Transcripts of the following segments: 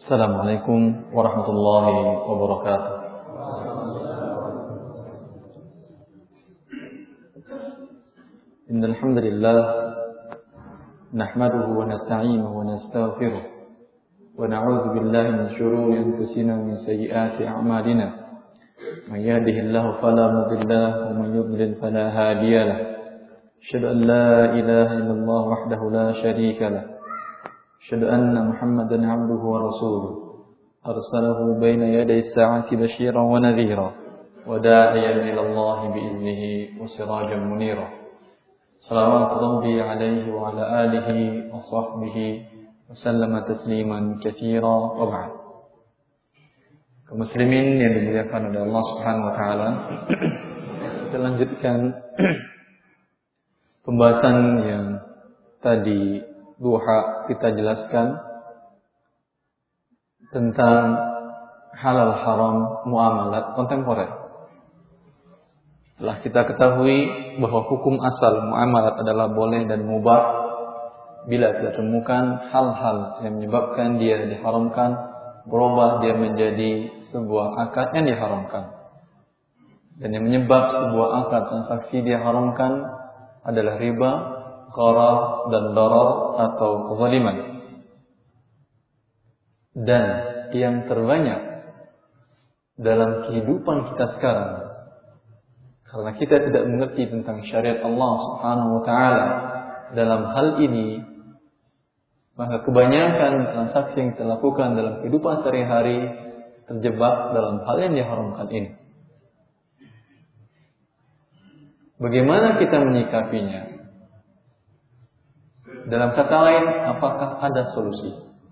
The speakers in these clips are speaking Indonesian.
Assalamualaikum warahmatullahi wabarakatuh. Innal hamdalillah nahmaduhu wa nasta'inuhu wa nastaghfiruh wa na'udzu billahi min shururi anfusina wa min sayyiati a'malina. Man yahdihillahu fala mudilla lahu wa man yudlil fala hadiya lahu. Asyhadu an la ilaha illallah wahdahu la syarika lahu. أشهد أن محمدا عبده ورسوله أرسله بين يدي الساعة بشيرا ونذيرا وداعيا إلى الله بإذنه وسراجا منيرا صلوات ربي عليه وعلى آله وصحبه وسلم تسليما كثيرا وبعد. Kaum muslimin yang dimuliakan oleh Allah Subhanahu wa taala, kita lanjutkan pembahasan yang tadi duha kita jelaskan tentang halal haram muamalat kontemporer. Telah kita ketahui bahwa hukum asal muamalat adalah boleh dan mubah bila kita temukan hal-hal yang menyebabkan dia diharamkan berubah dia menjadi sebuah akad yang diharamkan. Dan yang menyebab sebuah akad transaksi diharamkan adalah riba, gharar dan darar atau kezaliman. Dan yang terbanyak dalam kehidupan kita sekarang, karena kita tidak mengerti tentang syariat Allah Subhanahu wa taala dalam hal ini, maka kebanyakan transaksi yang kita lakukan dalam kehidupan sehari-hari terjebak dalam hal yang diharamkan ini. Bagaimana kita menyikapinya? Dalam kata lain, apakah ada solusi?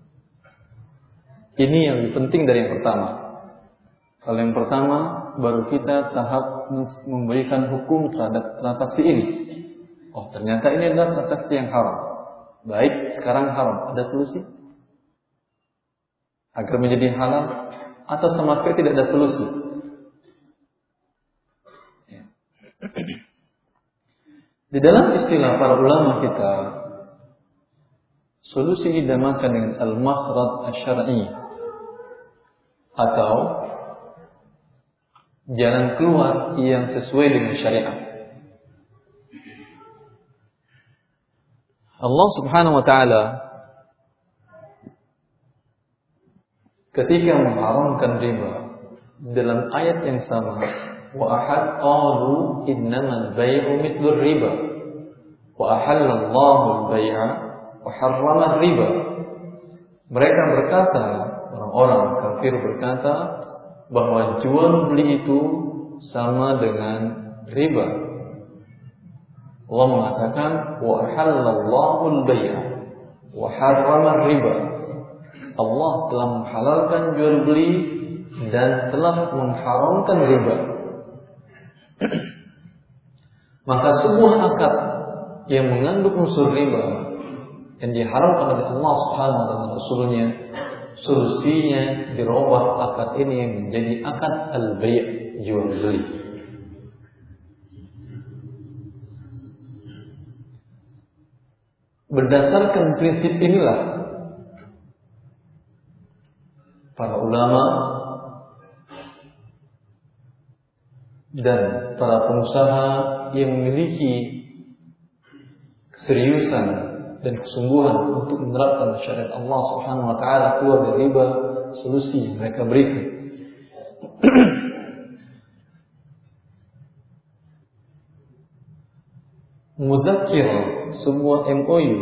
Ini yang lebih penting dari yang pertama. Kalau yang pertama, baru kita tahap memberikan hukum terhadap transaksi ini. Oh, ternyata ini adalah transaksi yang haram. Baik, sekarang haram. Ada solusi? Agar menjadi halal? Atau sama sekali tidak ada solusi? Di dalam istilah para ulama kita, solusi dinamakan dengan al-makhraj asy-syar'i atau jalan keluar yang sesuai dengan syariat. Allah Subhanahu wa taala ketika mengharamkan riba dalam ayat yang sama, wa ahad qalu innamal bai'u mithlur riba wa ahallallahu al-bai'a wa harrama riba. Mereka berkata, orang-orang kafir berkata bahwa jual beli itu sama dengan riba. Allah mengatakan wa halallahu al-bai'a wa harrama riba. Allah telah menghalalkan jual beli dan telah mengharamkan riba. Maka sebuah akad yang mengandung unsur riba yang diharamkan oleh Allah Subhanahu wa taala Rasulnya, solusinya dirubah akad ini menjadi akad al-bai', jual beli. Berdasarkan prinsip inilah para ulama dan para pengusaha yang memiliki keseriusan dan kesungguhan untuk menerapkan syariat Allah Subhanahu wa taala keluar dari riba, solusi yang mereka berikan. Mudzakir, sebuah MOU,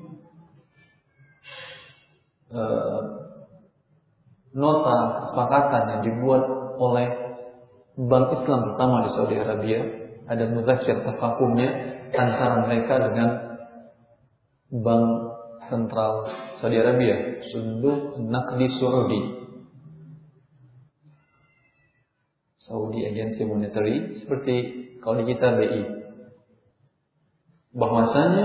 nota kesepakatan yang dibuat oleh Bank Islam pertama di Saudi Arabia, ada mudzakir tafakumnya antara mereka dengan Bank Sentral Saudi Arabia, Sunduk Naqdi Saudi Agency Monetary, seperti kalau di kita BI, bahwasanya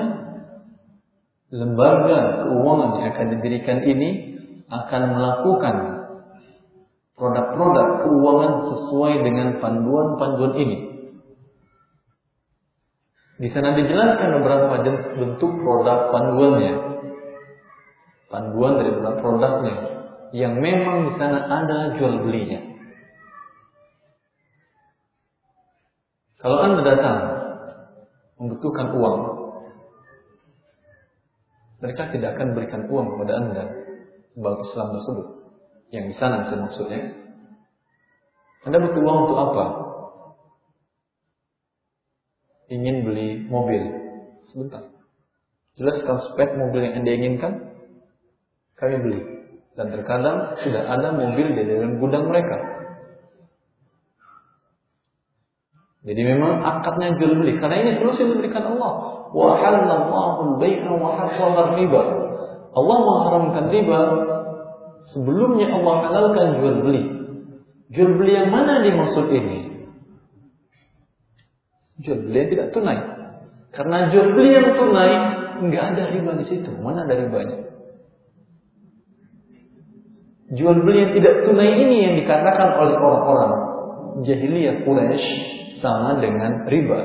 lembaga keuangan yang akan didirikan ini akan melakukan produk-produk keuangan sesuai dengan panduan-panduan ini. Di sana dijelaskan beberapa bentuk produk panduannya. Panduan dari produknya. yang memang di sana ada jual belinya. Kalau Anda datang membutuhkan uang, mereka tidak akan berikan uang kepada Anda bank Islam tersebut. Yang di sana maksudnya. Anda butuh uang untuk apa? Ingin beli mobil. Sebentar. Jelaskan spek mobil yang Anda inginkan, kami beli. Dan terkadang sudah ada mobil di dalam gudang mereka. Jadi memang akadnya jual beli. Karena ini solusi yang diberikan Allah. Wa halallahu al-bai'a wa harrama riba. Allah mengharamkan riba. Sebelumnya Allah halalkan jual beli. Jual beli yang mana dimaksud ini? Jual beli yang tidak tunai. Karena jual beli yang tunai enggak ada riba di situ. Mana ada ribanya? Jual beli yang tidak tunai ini yang dikatakan oleh orang-orang jahiliyah Quraisy sama dengan riba.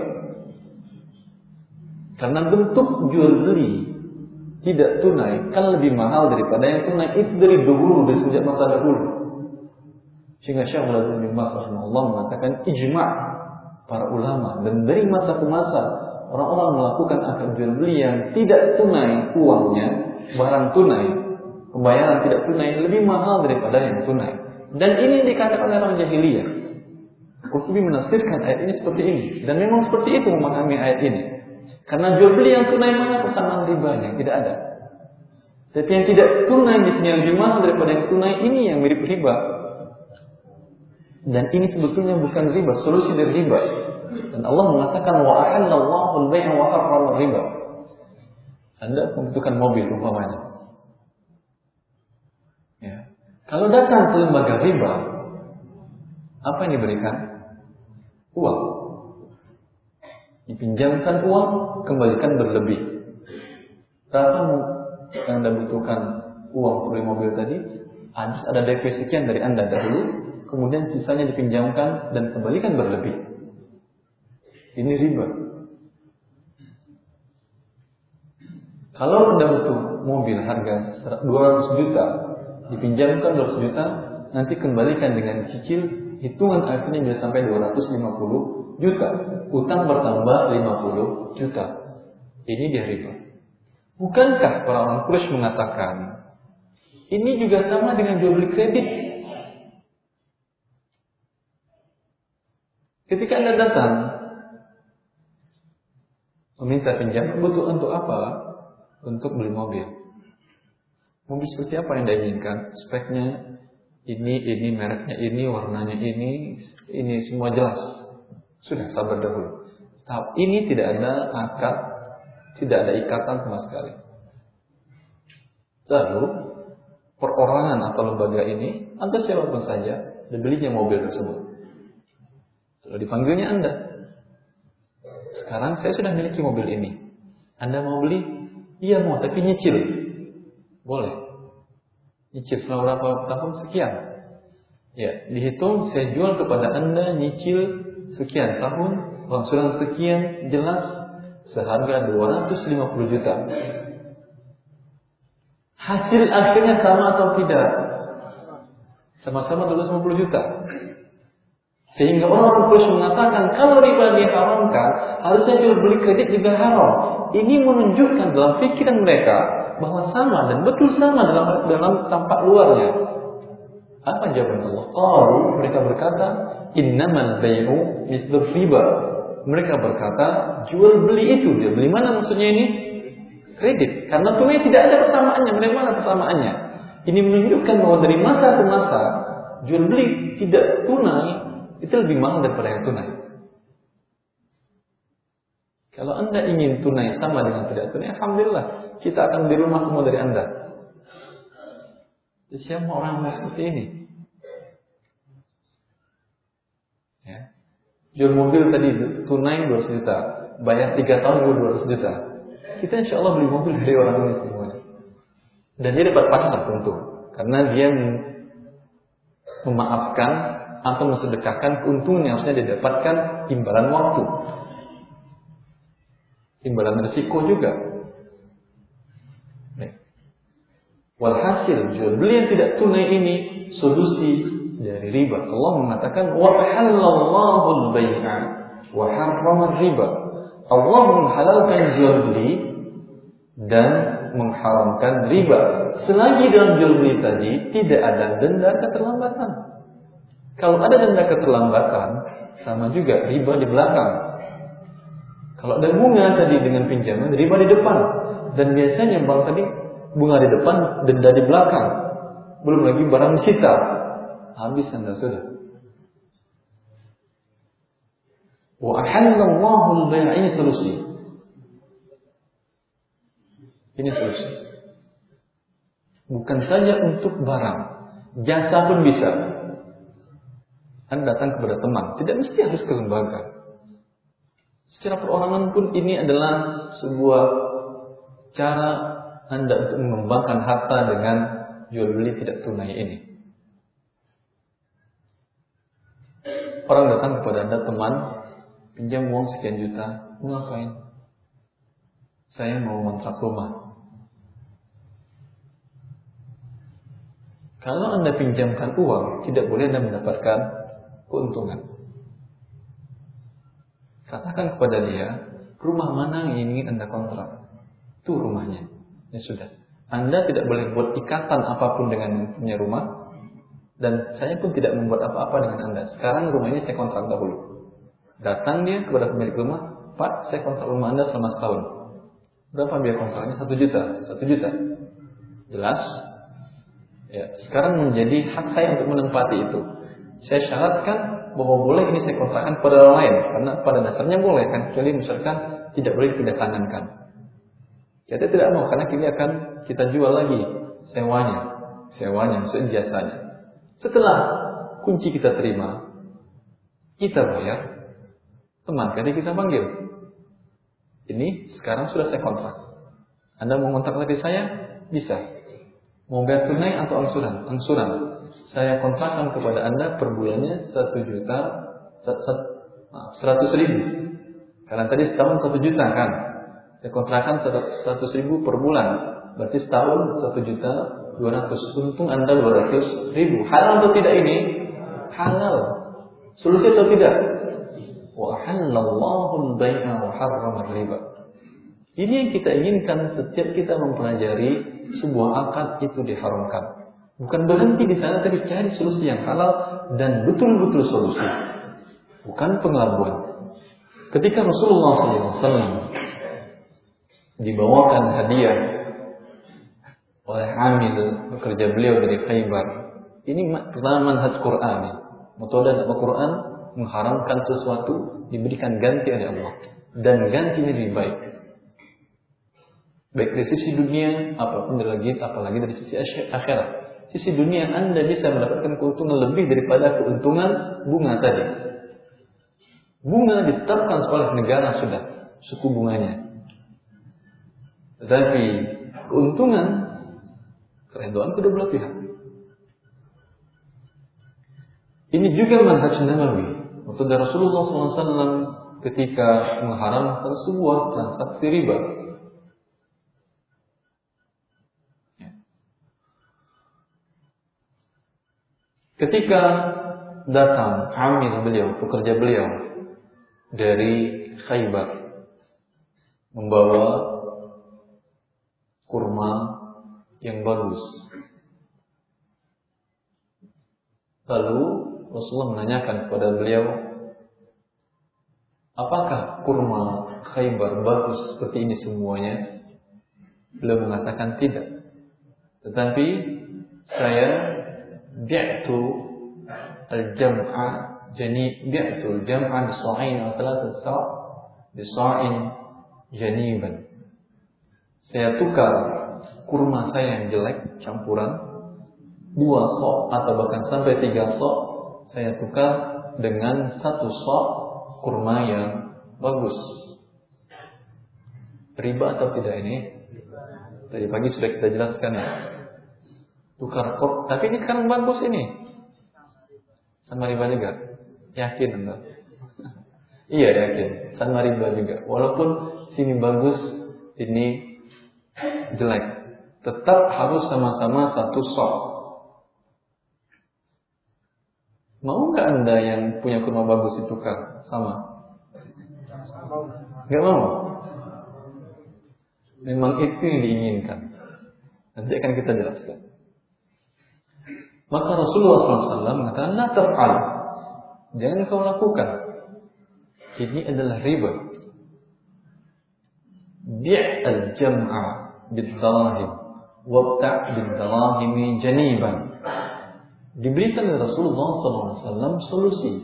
Karena bentuk jual beli tidak tunai kan lebih mahal daripada yang tunai. Itu dari dahulu, dari sejak masa dahulu. Sehingga Syekh Al-Azhar bin Baz rahimahullah mengatakan ijma' para ulama, dan dari masa ke masa orang-orang melakukan akad jual beli yang tidak tunai uangnya, barang tunai, pembayaran tidak tunai lebih mahal daripada yang tunai. Dan ini dikatakan oleh orang jahiliyah. Qurtubi menafsirkan ayat ini seperti ini, dan memang seperti itu memahami ayat ini. Karena jual beli yang tunai mana persamaan ribanya? Tidak ada. Tapi yang tidak tunai di sini lebih mahal daripada yang tunai, ini yang mirip riba. Dan ini sebetulnya bukan riba, solusi dari riba. Dan Allah mengatakan wa ahallallahu al-bai'a wa harrama riba. Anda membutuhkan mobil umpamanya. Ya. Kalau datang ke lembaga riba, apa yang diberikan? Uang. Dipinjamkan uang, kembalikan berlebih. Berapa yang Anda butuhkan uang untuk beli mobil tadi? Ada DP sekian dari Anda dahulu, kemudian sisanya dipinjamkan dan kembalikan berlebih. Ini riba. Kalau Anda butuh mobil harga 200 juta, dipinjamkan 200 juta, nanti kembalikan dengan cicil, hitungan akhirnya bisa sampai 250 juta. Utang bertambah 50 juta. Ini dia riba. Bukankah orang-orang Quraisy mengatakan ini juga sama dengan jual beli kredit? Ketika Anda datang meminta pinjam, butuh untuk apa? Untuk beli mobil. Mobil seperti apa yang Anda inginkan? Speknya ini, mereknya ini, warnanya ini semua jelas. Sudah, sabar dahulu. Tahap ini tidak ada akad, tidak ada ikatan sama sekali. Lalu perorangan atau lembaga ini, Anda siapapun saja, dan belinya mobil tersebut. Lalu dipanggilnya Anda. Sekarang saya sudah miliki mobil ini. Anda mau beli? Iya mau, tapi nyicil. Boleh. Nyicil selama berapa tahun? Sekian. Ya, dihitung saya jual kepada Anda nyicil sekian tahun, langsuran sekian, jelas seharga 250 juta. Hasil akhirnya sama atau tidak? Sama-sama 250 juta. Sehingga orang Quraisy mengatakan kalau riba diharamkan, harusnya jual beli kredit juga haram. Ini menunjukkan dalam pikiran mereka bahwa sama dan betul sama dalam tampak luarnya. Apa jawaban Allah? Mereka berkata, innamal bai'u mithlur riba. Mereka berkata, jual beli itu, jual beli mana maksudnya ini? Kredit. Karena tunai tidak ada persamaannya. Bagaimana persamaannya? Ini menunjukkan bahwa dari masa ke masa, jual beli tidak tunai itu lebih mahal daripada yang tunai. Kalau Anda ingin tunai sama dengan tidak tunai, alhamdulillah, kita akan di rumah semua dari Anda. Siapa orang yang seperti ini? Ya. Jual mobil tadi tunai 200 juta, bayar 3 tahun 200 juta. Kita insya Allah beli mobil dari orang ini semuanya. Dan dia dapat pahala tentu, karena dia memaafkan atau mensedekahkan keuntungan yang harusnya didapatkan imbalan waktu, imbalan risiko juga. Walhasil jual beli yang tidak tunai ini solusi dari riba. Allah mengatakan wa halallahu al-bai'a wa harrama riba. Allah menghalalkan jual beli dan mengharamkan riba. Selagi dalam jual beli tadi tidak ada denda keterlambatan. Kalau ada denda keterlambatan, sama juga riba di belakang. Kalau ada bunga tadi dengan pinjaman, riba di depan. Dan biasanya bank tadi bunga di depan, denda di belakang. Belum lagi barang disita. Habis Anda sudah. Wa ahallallahu al-bai'a, ini solusi. Ini solusi. Bukan saja untuk barang, jasa pun bisa. Anda datang kepada teman, tidak mesti harus ke lembaga. Secara perorangan pun ini adalah sebuah cara Anda untuk mengembangkan harta dengan jual beli tidak tunai ini. Orang datang kepada Anda, teman, pinjam uang sekian juta, mau ngapain? Saya mau kontrak rumah. Kalau Anda pinjamkan uang, tidak boleh Anda mendapatkan keuntungan. Katakan kepada dia, rumah mana yang ingin Anda kontrak? Itu rumahnya. Ya sudah. Anda tidak boleh buat ikatan apapun dengan yang punya rumah. Dan saya pun tidak membuat apa-apa dengan Anda. Sekarang rumah ini saya kontrak dahulu. Datang dia kepada pemilik rumah, Pak, saya kontrak rumah Anda selama setahun. Berapa biaya kontraknya? 1 juta. 1 juta. Jelas? Ya, sekarang menjadi hak saya untuk menempati itu. Saya syaratkan bahwa boleh ini saya kontrakkan pada orang lain. Karena pada dasarnya boleh kan. Kecuali misalkan tidak boleh dipindah tangankan. Kita tidak mau karena ini akan kita jual lagi sewanya, jasanya. Setelah kunci kita terima, kita bayar, teman tadi kita panggil. Ini sekarang sudah saya kontrak. Anda mau kontrak lagi saya? Bisa. Mau bayar tunai atau angsuran? Angsuran. Saya kontrakkan kepada Anda per bulannya 100.000. Karena tadi setahun 1 juta kan. Saya kontrakkan 100.000 per bulan. Berarti setahun 1.200.000. Untung Anda 200.000. Halal atau tidak ini? Halal. Solusi atau tidak? Wa halallahu al-bai'a wa harrama riba. Ini yang kita inginkan setiap kita mempelajari sebuah akad itu diharamkan. Bukan berhenti di sana, tapi cari solusi yang halal dan betul-betul solusi. Bukan pengelabuan. Ketika Rasulullah SAW dibawakan hadiah oleh amil pekerja beliau dari Khaybar. Ini pertama manhaj Quran. Metode dalam Quran mengharamkan sesuatu diberikan ganti oleh Allah dan gantinya lebih baik. Baik dari sisi dunia apalagi dari sisi akhirat. Sisi dunia Anda bisa mendapatkan keuntungan lebih daripada keuntungan bunga tadi. Bunga ditetapkan oleh negara sudah suku bunganya. Tetapi keuntungan keredoan kedua belah pihak. Ini juga manhaj Nabawi. Waktu dari Rasulullah SAW ketika mengharamkan sebuah transaksi riba. Ketika datang amil beliau, pekerja beliau dari Khaybar membawa kurma yang bagus. Lalu Rasulullah menanyakan kepada beliau, apakah kurma Khaybar bagus seperti ini semuanya? Beliau mengatakan tidak. Tetapi saya bi'tu al-jam'a bisa'in wa thalathat sa' bisa'in janiban. Saya tukar kurma saya yang jelek campuran 2 sok atau bahkan sampai 3 sok, saya tukar dengan 1 sok kurma yang bagus. Riba atau tidak ini? Tadi pagi sudah kita jelaskan ya. Tukar kok, tapi ini sekarang bagus ini. Sama riba juga. Yakin Anda? Iya yakin. Sama riba juga. Walaupun sini bagus, ini jelek. tetap harus sama-sama satu shop. Mau nggak Anda yang punya kurma bagus ditukar sama? Nggak mau. Memang itu yang diinginkan. Nanti akan kita jelaskan. Maka Rasulullah SAW mengatakan, la taf'al. Jangan kau lakukan. Ini adalah riba. Bi' al-jam'a bid-darahim wabta' bid-darahimi janiban. Diberikan oleh Rasulullah SAW solusi.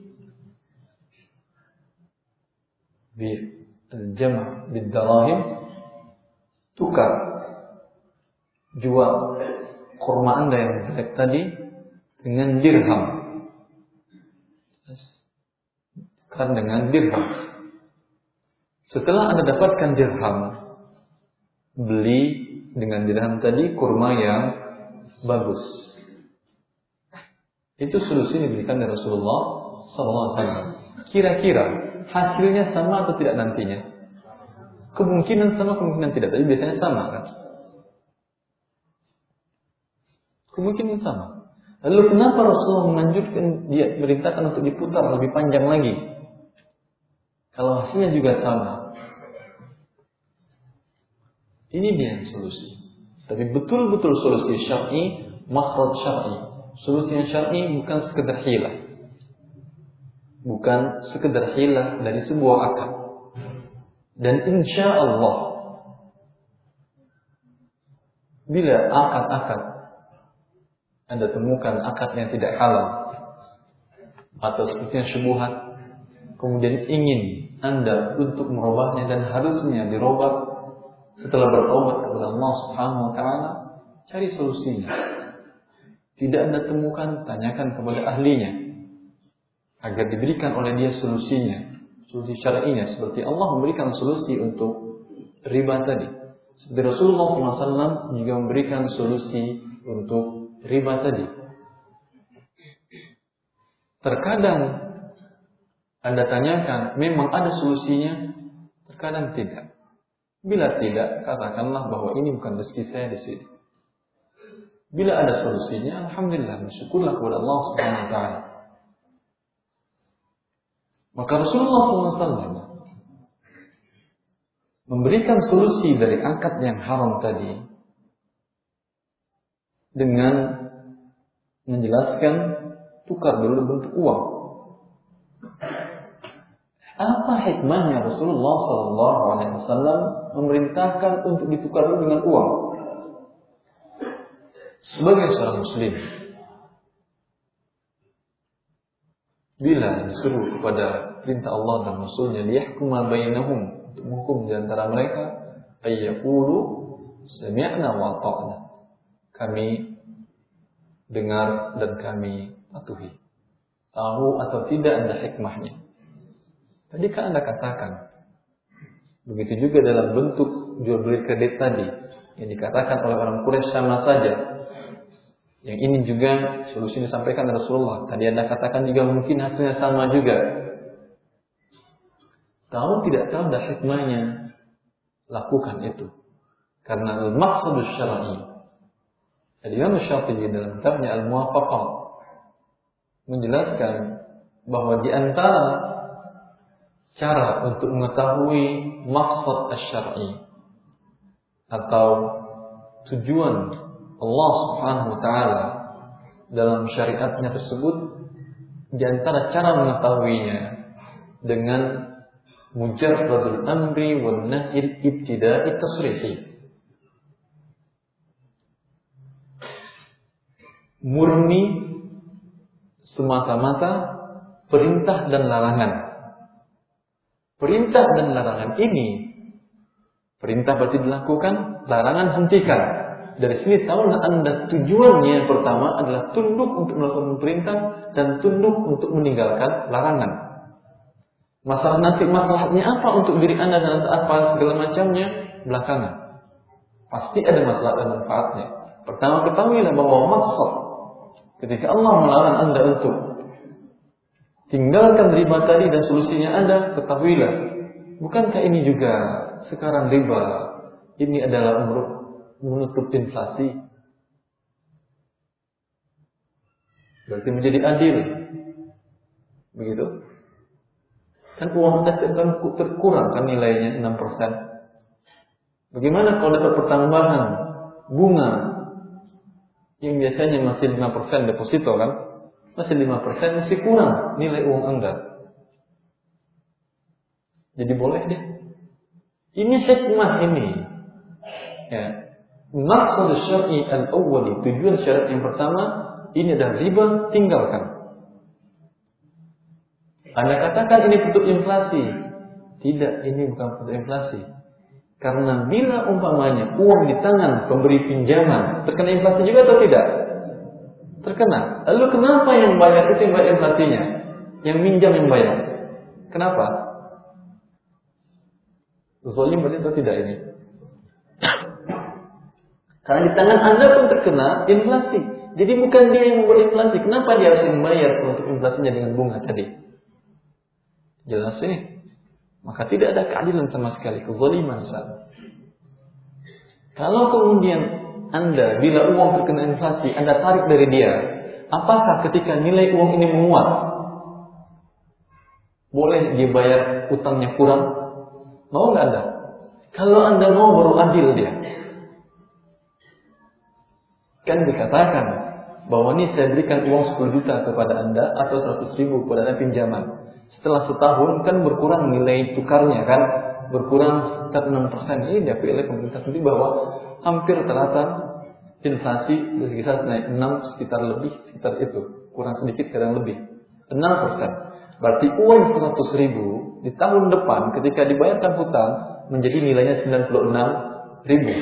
Bi' al-jam'a bid-darahim, tukar, jual kurma Anda yang jelek tadi dengan dirham. Kan dengan dirham. Setelah Anda dapatkan dirham, beli dengan dirham tadi kurma yang bagus. Itu solusi yang diberikan oleh Rasulullah SAW. Kira-kira hasilnya sama atau tidak nantinya? Kemungkinan sama, kemungkinan tidak. Tapi biasanya sama kan? Kemungkinan sama. Lalu kenapa Rasulullah menganjurkan, dia merintahkan untuk diputar lebih panjang lagi? Kalau hasilnya juga sama. Ini dia solusi. Tapi betul-betul solusi syar'i, makhraj syar'i. Solusi yang syar'i bukan sekedar hilah. Bukan sekedar hilah dari sebuah akad. Dan insya Allah, bila akad-akad Anda temukan akad yang tidak halal atau sepertinya syubhat, kemudian ingin Anda untuk merubahnya dan harusnya dirubah setelah bertobat kepada Allah Subhanahu wa taala, cari solusinya. Tidak Anda temukan, tanyakan kepada ahlinya agar diberikan oleh dia solusinya, solusi syar'inya, seperti Allah memberikan solusi untuk riba tadi. Seperti Rasulullah SAW juga memberikan solusi untuk riba tadi. Terkadang Anda tanyakan, memang ada solusinya, terkadang tidak. Bila tidak, katakanlah bahwa ini bukan rezeki saya di sini. Bila ada solusinya, alhamdulillah, bersyukurlah kepada Allah Subhanahu wa taala. Maka Rasulullah SAW memberikan solusi dari akad yang haram tadi dengan menjelaskan tukar dulu bentuk uang. Apa hikmahnya Rasulullah SAW memerintahkan untuk ditukar dulu dengan uang? Sebagai seorang Muslim, bila disuruh kepada perintah Allah dan Rasulnya liyahkuma bainahum, untuk menghukum di antara mereka, ayyaqulu sami'na wa ata'na, kami dengar dan kami patuhi. Tahu atau tidak ada hikmahnya. Tadi kan Anda katakan. Begitu juga dalam bentuk jual beli kredit tadi yang dikatakan oleh orang Quraisy sama saja. Yang ini juga solusi disampaikan oleh Rasulullah. Tadi Anda katakan juga mungkin hasilnya sama juga. Tahu tidak tahu ada hikmahnya, lakukan itu. Karena al-maqsadus syar'i. Al-Imam Syafi'i dalam kitabnya Al-Muwafaqat menjelaskan bahwa di antara cara untuk mengetahui maksud asy-syar'i atau tujuan Allah Subhanahu wa taala dalam syariatnya tersebut, di antara cara mengetahuinya dengan mujarradul amri wan nahy ibtida'i tasrihi, murni semata-mata perintah dan larangan. Perintah dan larangan ini, perintah berarti dilakukan, larangan hentikan. Dari sini tahulah Anda tujuannya yang pertama adalah tunduk untuk melakukan perintah dan tunduk untuk meninggalkan larangan. Masalah nanti masalahnya apa untuk diri Anda dan apa segala macamnya belakangan. Pasti ada masalah dan manfaatnya. Pertama ketahuilah bahwa maksud ketika Allah melarang Anda untuk tinggalkan riba tadi dan solusinya ada, ketahuilah, bukankah ini juga sekarang riba ini adalah menutup inflasi. Berarti menjadi adil. Begitu. Kan uang Anda setiap tahun terkurang kan nilainya 6%. Bagaimana kalau dapat pertambahan bunga yang biasanya masih 5% deposito kan? Masih 5% masih kurang nilai uang Anda. Jadi boleh deh. Ini hikmah ini. Ya. Maksud syar'i al-awwali, tujuan syarat yang pertama, ini adalah riba, tinggalkan. Anda katakan ini bentuk inflasi. Tidak, ini bukan bentuk inflasi. Karena bila umpamanya uang di tangan pemberi pinjaman terkena inflasi juga atau tidak? Terkena. Lalu kenapa yang bayar itu yang bayar inflasinya? Yang minjam yang bayar. Kenapa? Zalim atau tidak ini? Karena di tangan Anda pun terkena inflasi. Jadi bukan dia yang membuat inflasi. Kenapa dia harus membayar untuk inflasinya dengan bunga tadi? Jelas ini. Maka tidak ada keadilan sama sekali. Kezaliman saja. Kalau kemudian Anda bila uang terkena inflasi, Anda tarik dari dia, apakah ketika nilai uang ini menguat, boleh dibayar utangnya kurang? Mau nggak Anda? Kalau Anda mau baru adil dia. Kan dikatakan bahwa ini saya berikan uang 10 juta kepada Anda atau 100 ribu kepada Anda pinjaman. Setelah setahun kan berkurang nilai tukarnya kan, berkurang sekitar 6%. Ini diakui oleh pemerintah sendiri bahwa hampir rata-rata inflasi berkisar naik 6 sekitar itu, kurang sedikit kadang lebih 6%. Berarti uang 100 ribu di tahun depan ketika dibayarkan hutang menjadi nilainya 96 ribu.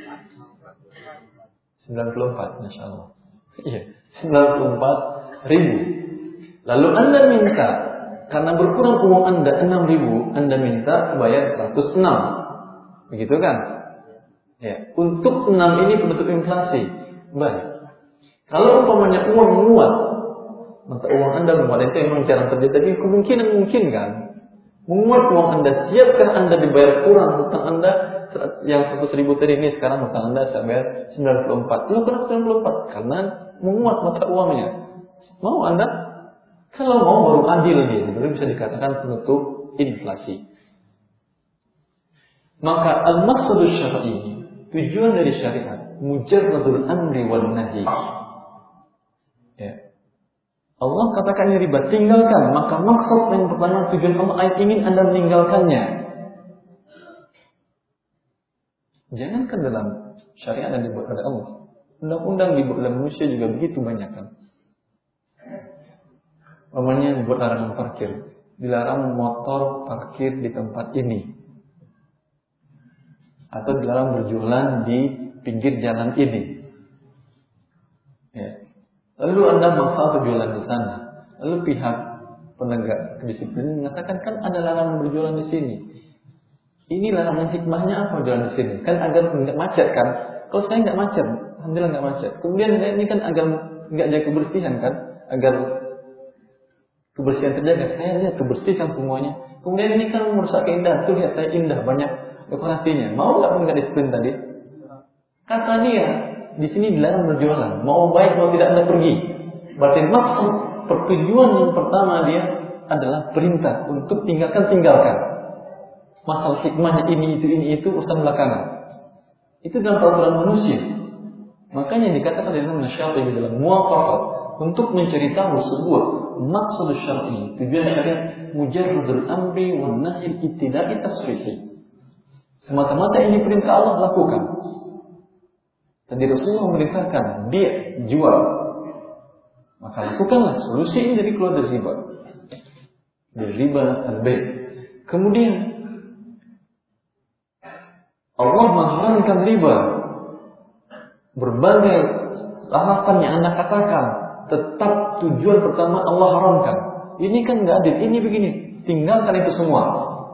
94, Masya Allah. Iya, 94 ribu. Lalu Anda minta, karena berkurang uang Anda 6 ribu, Anda minta bayar 106. Begitu kan? Ya, untuk 6 ini penutup inflasi. Baik. Kalau umpamanya uang menguat, maka uang Anda menguat, itu memang jarang terjadi, tapi kemungkinan mungkin kan? Menguat uang Anda, siapkan Anda dibayar kurang hutang Anda yang 100 ribu tadi, ini sekarang hutang Anda saya bayar 94. Lu kenapa 94? Karena menguat mata uangnya. Mau Anda? Kalau mau baru adil dia, baru bisa dikatakan penutup inflasi. Maka al-maqsadus syar'i, tujuan dari syariat, mujarradul amri wal nahi. Ya. Allah katakan ini riba, tinggalkan. Maka maksud yang pertama, tujuan Allah ayat ingin Anda meninggalkannya. Jangankan dalam syariat yang dibuat oleh Allah, undang-undang dibuat oleh manusia juga begitu banyak kan. Namanya dibuat larangan parkir, dilarang motor parkir di tempat ini, atau dilarang berjualan di pinggir jalan ini. Ya. Lalu Anda maksa untuk jualan di sana. Lalu pihak penegak kedisiplinan mengatakan kan ada larangan berjualan di sini. Ini larangan hikmahnya apa jualan di sini? Kan agar nggak macet kan? Kalau saya nggak macet, alhamdulillah nggak macet. Kemudian ini kan agar nggak jaga kebersihan kan? Agar kebersihan terjaga. Saya lihat kebersihan semuanya. Kemudian ini kan merusak keindahan. Tuh lihat saya indah banyak dekorasinya. Mau nggak disiplin tadi? Kata dia, di sini dilarang berjualan. Mau baik mau tidak Anda pergi. Berarti maksud pertujuan yang pertama dia adalah perintah untuk tinggalkan. Masalah hikmahnya ini itu urusan belakangan. Itu dalam peraturan manusia. Makanya dikatakan dalam Syafi'i dalam Muwafaqat untuk mencari tahu sebuah maksud syar'i, tujuan syariat mujarradul amri wan nahyi ibtida'i tasrihi. Semata-mata ini perintah Allah lakukan. Tadi Rasulullah memerintahkan dia jual. Maka lakukanlah. Solusi ini dari keluar dari riba. Dari riba al-bay'. Kemudian Allah mengharamkan riba. Berbagai alasan yang Anda katakan, tetap tujuan pertama Allah haramkan. Ini kan nggak adil. Ini begini. Tinggalkan itu semua.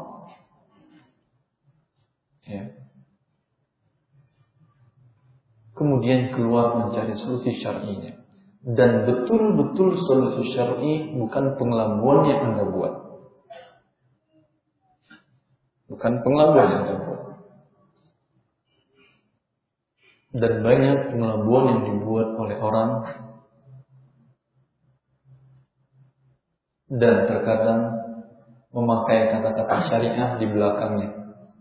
Ya. Kemudian keluar mencari solusi syar'inya. Dan betul-betul solusi syar'i bukan pengelabuan yang Anda buat. Bukan pengelabuan yang Anda buat. Dan banyak pengelabuan yang dibuat oleh orang, dan terkadang memakai kata-kata syariah di belakangnya.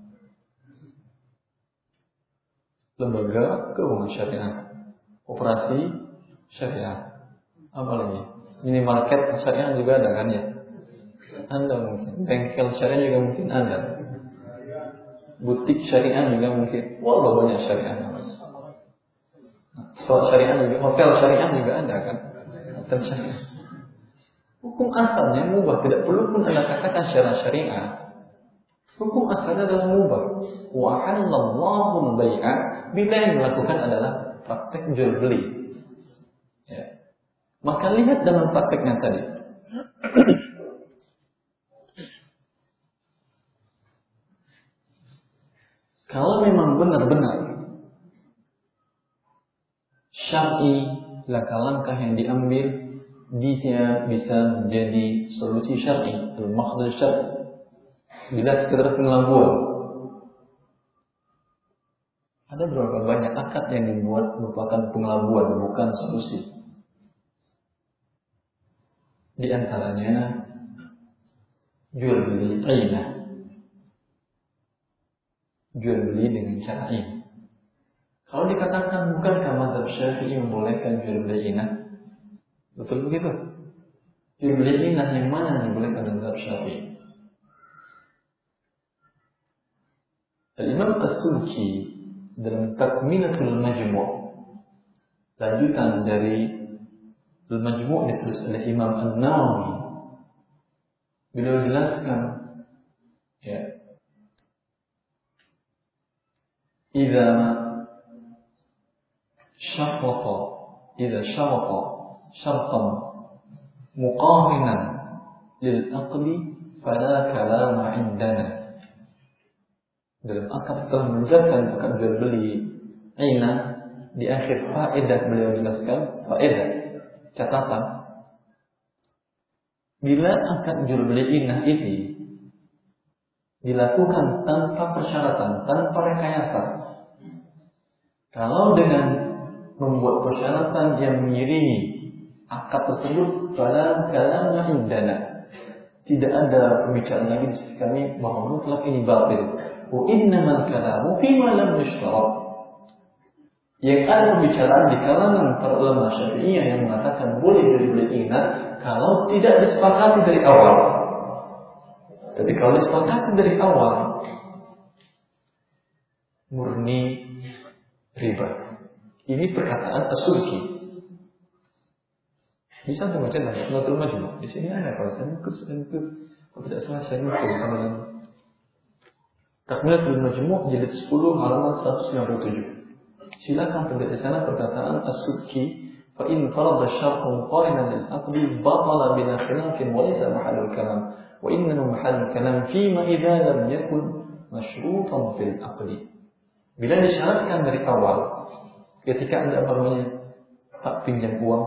Lembaga keuangan syariah, operasi syariah, apa lagi? Minimarket syariah juga ada kan ya? Anda mungkin, bengkel syariah juga mungkin ada, butik syariah juga mungkin. Wallah banyak syariah namanya. Soal syariah juga, hotel syariah juga ada kan? Hotel syariah. Hukum asalnya mubah, tidak perlu pun Anda katakan secara syariah. Hukum asalnya adalah mubah. Wa halallahu al-bai'a, bila yang dilakukan adalah praktek jual beli. Ya. Maka lihat dalam prakteknya tadi. Kalau memang benar-benar syar'i langkah-langkah yang diambil, dia bisa menjadi solusi syar'i, al-makhdhal syar'i. Bila sekedar pengelabuan, ada berapa banyak akad yang dibuat merupakan pengelabuan, bukan solusi. Di antaranya jual beli ainah, jual beli dengan cara ainah. Kalau dikatakan bukankah mazhab Syafi'i membolehkan jual beli ainah? Betul begitu? Jual beli ainah yang mana yang dibolehkan mazhab Syafi'i? Al-Imam As-Subki dalam Takmilatul Majmu', lanjutan dari Al-Majmu' ditulis oleh Imam An-Nawawi, beliau jelaskan ya, idza syarata syartan muqarinan lil aqli fala kalama indana. Dalam akad setelah menjelaskan akad jual beli ainah, di akhir faedah beliau jelaskan, faedah catatan, bila akad jual beli ainah ini dilakukan tanpa persyaratan, tanpa rekayasa, kalau dengan membuat persyaratan yang mengiringi akad tersebut, fala kalama indana, tidak ada pembicaraan lagi di sisi kami bahwa mutlak ini batil. Wa innamal kalamu fima lam yushtarat. Yang ada pembicaraan di kalangan para ulama Syafi'iyah yang mengatakan boleh jual beli ainah kalau tidak disepakati dari awal. Tapi kalau disepakati dari awal, murni riba. Ini perkataan As-Subki. Bisa membaca dalam Takmilatul Majmu'. Di sini ada kalau saya ikut, kalau tidak salah saya ikut sama dengan Takmilatul Majmu' jilid 10 halaman 197. Silakan terlihat di sana perkataan As-Subki, fa in farada syartun qarinan lil aqdi batala bila khilafin wa laysa mahallul kalam wa inna mahallul kalam fima idza lam yakun masyrutan fil aqdi. Bila disyaratkan dari awal, ketika Anda tak pinjam uang,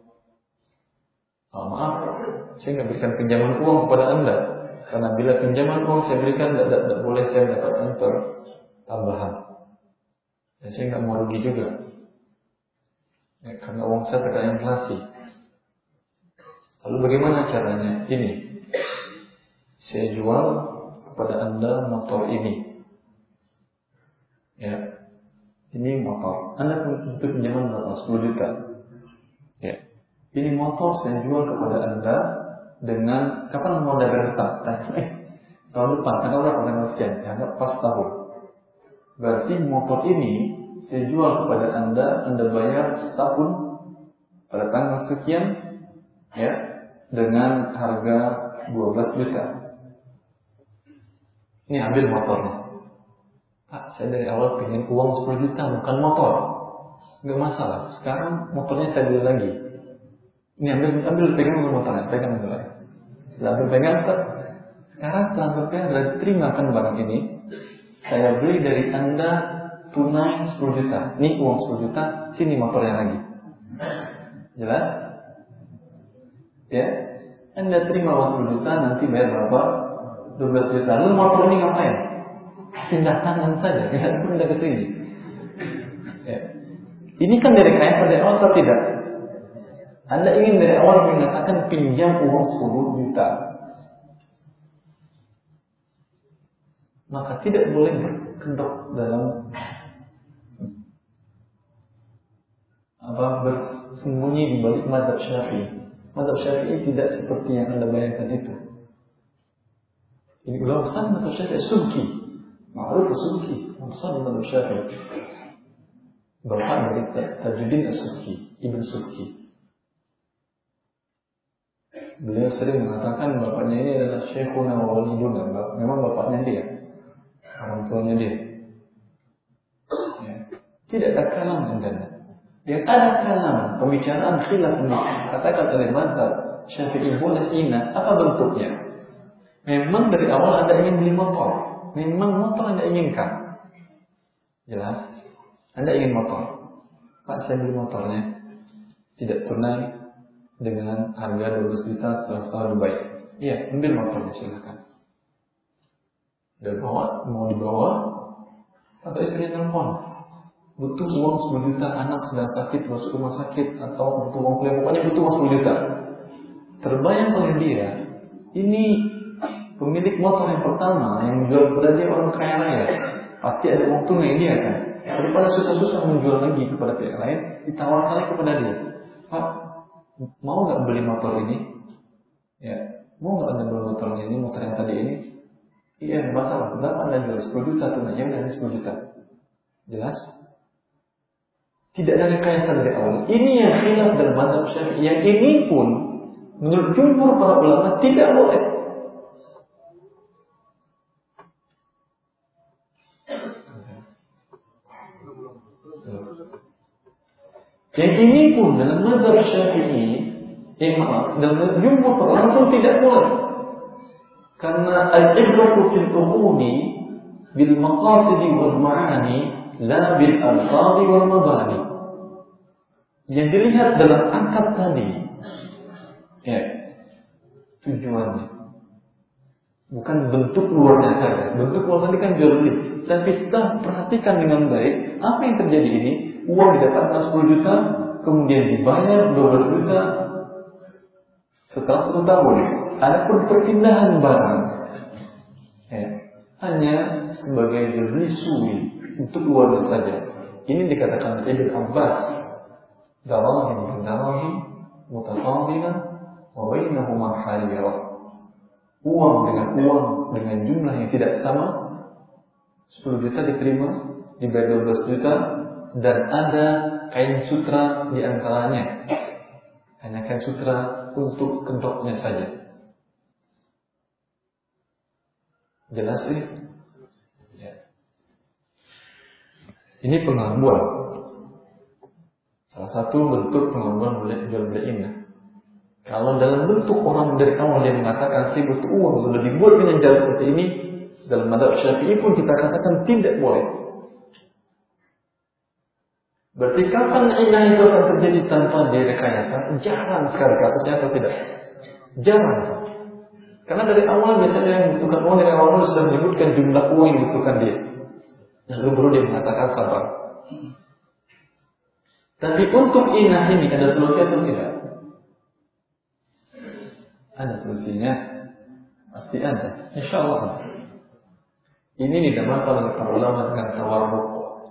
maaf, saya nggak berikan pinjaman uang kepada Anda. Karena bila pinjaman uang saya berikan, tidak boleh saya mendapatkan tambahan. Dan saya nggak mau rugi juga. Ya, karena uang saya terkena inflasi. Lalu bagaimana caranya? Ini, saya jual kepada Anda motor ini. Ya, ini motor. Anda butuh pinjaman berapa? 10 juta. Ya, ini motor saya jual kepada Anda. Dengan kapan mau dagang hutang? Tahun depan, tanggal berapa? Tanggal sekian. Anggap pas tahun. Berarti motor ini saya jual kepada Anda bayar setahun pada tanggal sekian, ya, dengan harga 12 juta. Ini ambil motornya. Pak, saya dari awal pengen uang 10 juta, bukan motor. Enggak masalah. Sekarang motornya saya beli lagi. Ini ambil pegang motornya, pegang dulu ya. Setelah pegang, sekarang setelah berpegang sudah terimakan barang ini, saya beli dari Anda tunai 10 juta. Ini uang 10 juta, sini motornya lagi. Jelas? Ya, Anda terima uang 10 juta, nanti bayar berapa? 12 juta. Lalu motor ini ngapain? Pindah tangan saja, pindah ke sini. Ya. Ini kan dari rekayasa dari awal atau tidak? Anda ingin dari awal mengatakan pinjam uang 10 juta, maka tidak boleh berkedok dalam bersembunyi di balik mazhab Syafi'i. Mazhab Syafi'i tidak seperti yang Anda bayangkan itu. Ini ulama besar mazhab Syafi'i Subki, ma'ruf Subki, besar mazhab Syafi'i. Bapak dari Tajuddin As-Subki, Ibn Subki. Beliau sering mengatakan bapaknya ini adalah Syekhuna wa waliduna. Memang bapaknya dia, orang tuanya dia. Ya. Tidak ada kalam dan yang ada kalam, pembicaraan khilaf katakan oleh mazhab Syafi'i boleh inah. Apa bentuknya? Memang dari awal Anda ingin beli motor, memang motor Anda inginkan, jelas. Anda ingin motor, Pak, saya beli motornya tidak tunai dengan harga 12 juta setelah setahun dibayar. Iya, ambil motornya silakan. Dan mau dibawa, atau istrinya telepon, butuh uang 10 juta, anak sedang sakit, masuk rumah sakit, atau butuh uang kuliah, pokoknya butuh uang 10 juta. Terbayang oleh dia, ini pemilik motor yang pertama yang menjual kepada dia orang kaya raya, pasti ada uang tunai dia kan. Daripada susah-susah menjual lagi kepada pihak lain, ditawarkan kepada dia, Pak, mau nggak beli motor ini? Ya, mau nggak Anda beli motornya ini, motor yang tadi ini? Iya, masalah. Berapa Anda jual? 10 juta tunai, ya udah 10 juta. Jelas? Tidak ada rekayasa dari awal. Ini yang khilaf dalam mazhab Syafi'i. Yang ini pun menurut jumhur para ulama tidak boleh. Yang ini pun dalam mazhab Syafi'i, dalam jumhur para ulama pun tidak boleh. Karena al-ibratu fil umumi bil maqasid wal ma'ani la bil alfaz wal mabani. Yang dilihat dalam akad tadi, ya, tujuannya, bukan bentuk luarnya saja. Bentuk luar tadi kan jual beli. Tapi setelah perhatikan dengan baik, apa yang terjadi ini? Uang didapatkan 10 juta, kemudian dibayar 12 juta setelah 1 tahun. Adapun perpindahan barang, ya, hanya sebagai jual beli suri untuk luarnya saja. Ini dikatakan Ibn Abbas, darahim bidarahim mutafadilan wa bainahuma haliyah. Uang dengan uang dengan jumlah yang tidak sama, 10 juta diterima, dibayar 12 juta, dan ada kain sutra di antaranya. Hanya kain sutra untuk kedoknya saja. Jelas ini? Ya. Ini pengakuan. Salah satu bentuk pengakuan boleh jual beli ini. Kalau dalam bentuk orang dari awal dia mengatakan saya butuh uang, sudah dibuat dengan cara seperti ini, dalam mazhab Syafi'i pun kita katakan tidak boleh. Berarti kapan inah itu akan terjadi tanpa direkayasa? Jarang sekali kasusnya atau tidak? Jarang. Karena dari awal biasanya yang membutuhkan uang dari awal sudah menyebutkan jumlah uang yang dibutuhkan dia. Lalu baru dia mengatakan sabar. Tapi untuk inah ini ada solusi atau tidak? Ada solusinya. Pasti ada. Insya Allah ada. Ini dinamakan oleh para ulama dengan tawarruk.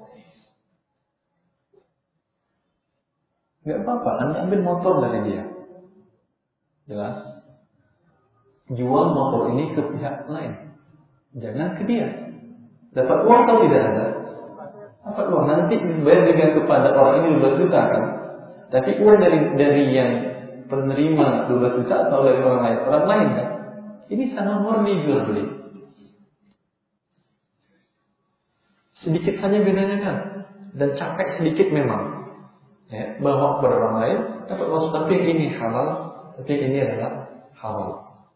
Gak apa-apa, Anda ambil motor dari dia. Jelas? Jual motor ini ke pihak lain, jangan ke dia. Dapat uang atau tidak ada? Dapat uang, nanti dibayar dengan kepada orang ini 12 juta kan? Tapi uang dari yang penerima 12 juta atau dari orang lain kan? Ini sama murni jual beli. Sedikit saja bedanya kan? Dan capek sedikit memang. Ya, bawa kepada orang lain dapat uang, tapi ini halal, tapi ini adalah halal.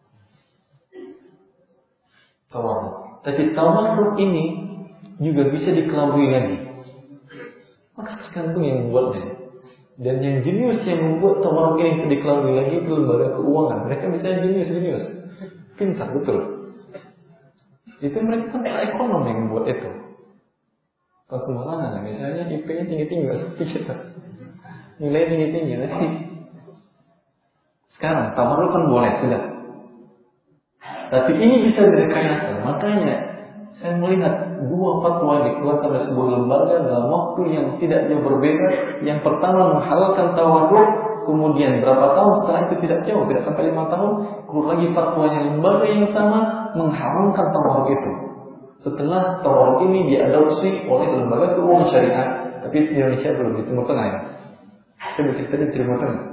Tawarruk. Tapi tawarruk ini juga bisa dikelabui lagi. Maka tergantung yang membuatnya. Dan yang jenius yang membuat tawarruk ini dikelabui lagi itu lembaga keuangan. Mereka bisa jenius, pintar betul. Itu mereka kan para ekonom yang membuat itu. Kalau sembarangan, misalnya IP-nya tinggi-tinggi, nggak seperti kita. Nilai tinggi-tinggi, tapi sekarang tawarruk kan boleh sudah. Tapi ini bisa direkayasa. Makanya saya melihat 2 fatwa dikeluarkan oleh sebuah lembaga dalam waktu yang tidak jauh berbeda. Yang pertama menghalalkan tawarruk, kemudian berapa tahun setelah itu tidak jauh, tidak sampai 5 tahun, keluar lagi fatwanya lembaga yang sama mengharamkan tawarruk itu. Setelah tawarruk ini diadopsi oleh lembaga keuangan syariah, tapi di Indonesia belum, di Timur Tengah ya. Saya bercerita di Timur Tengah.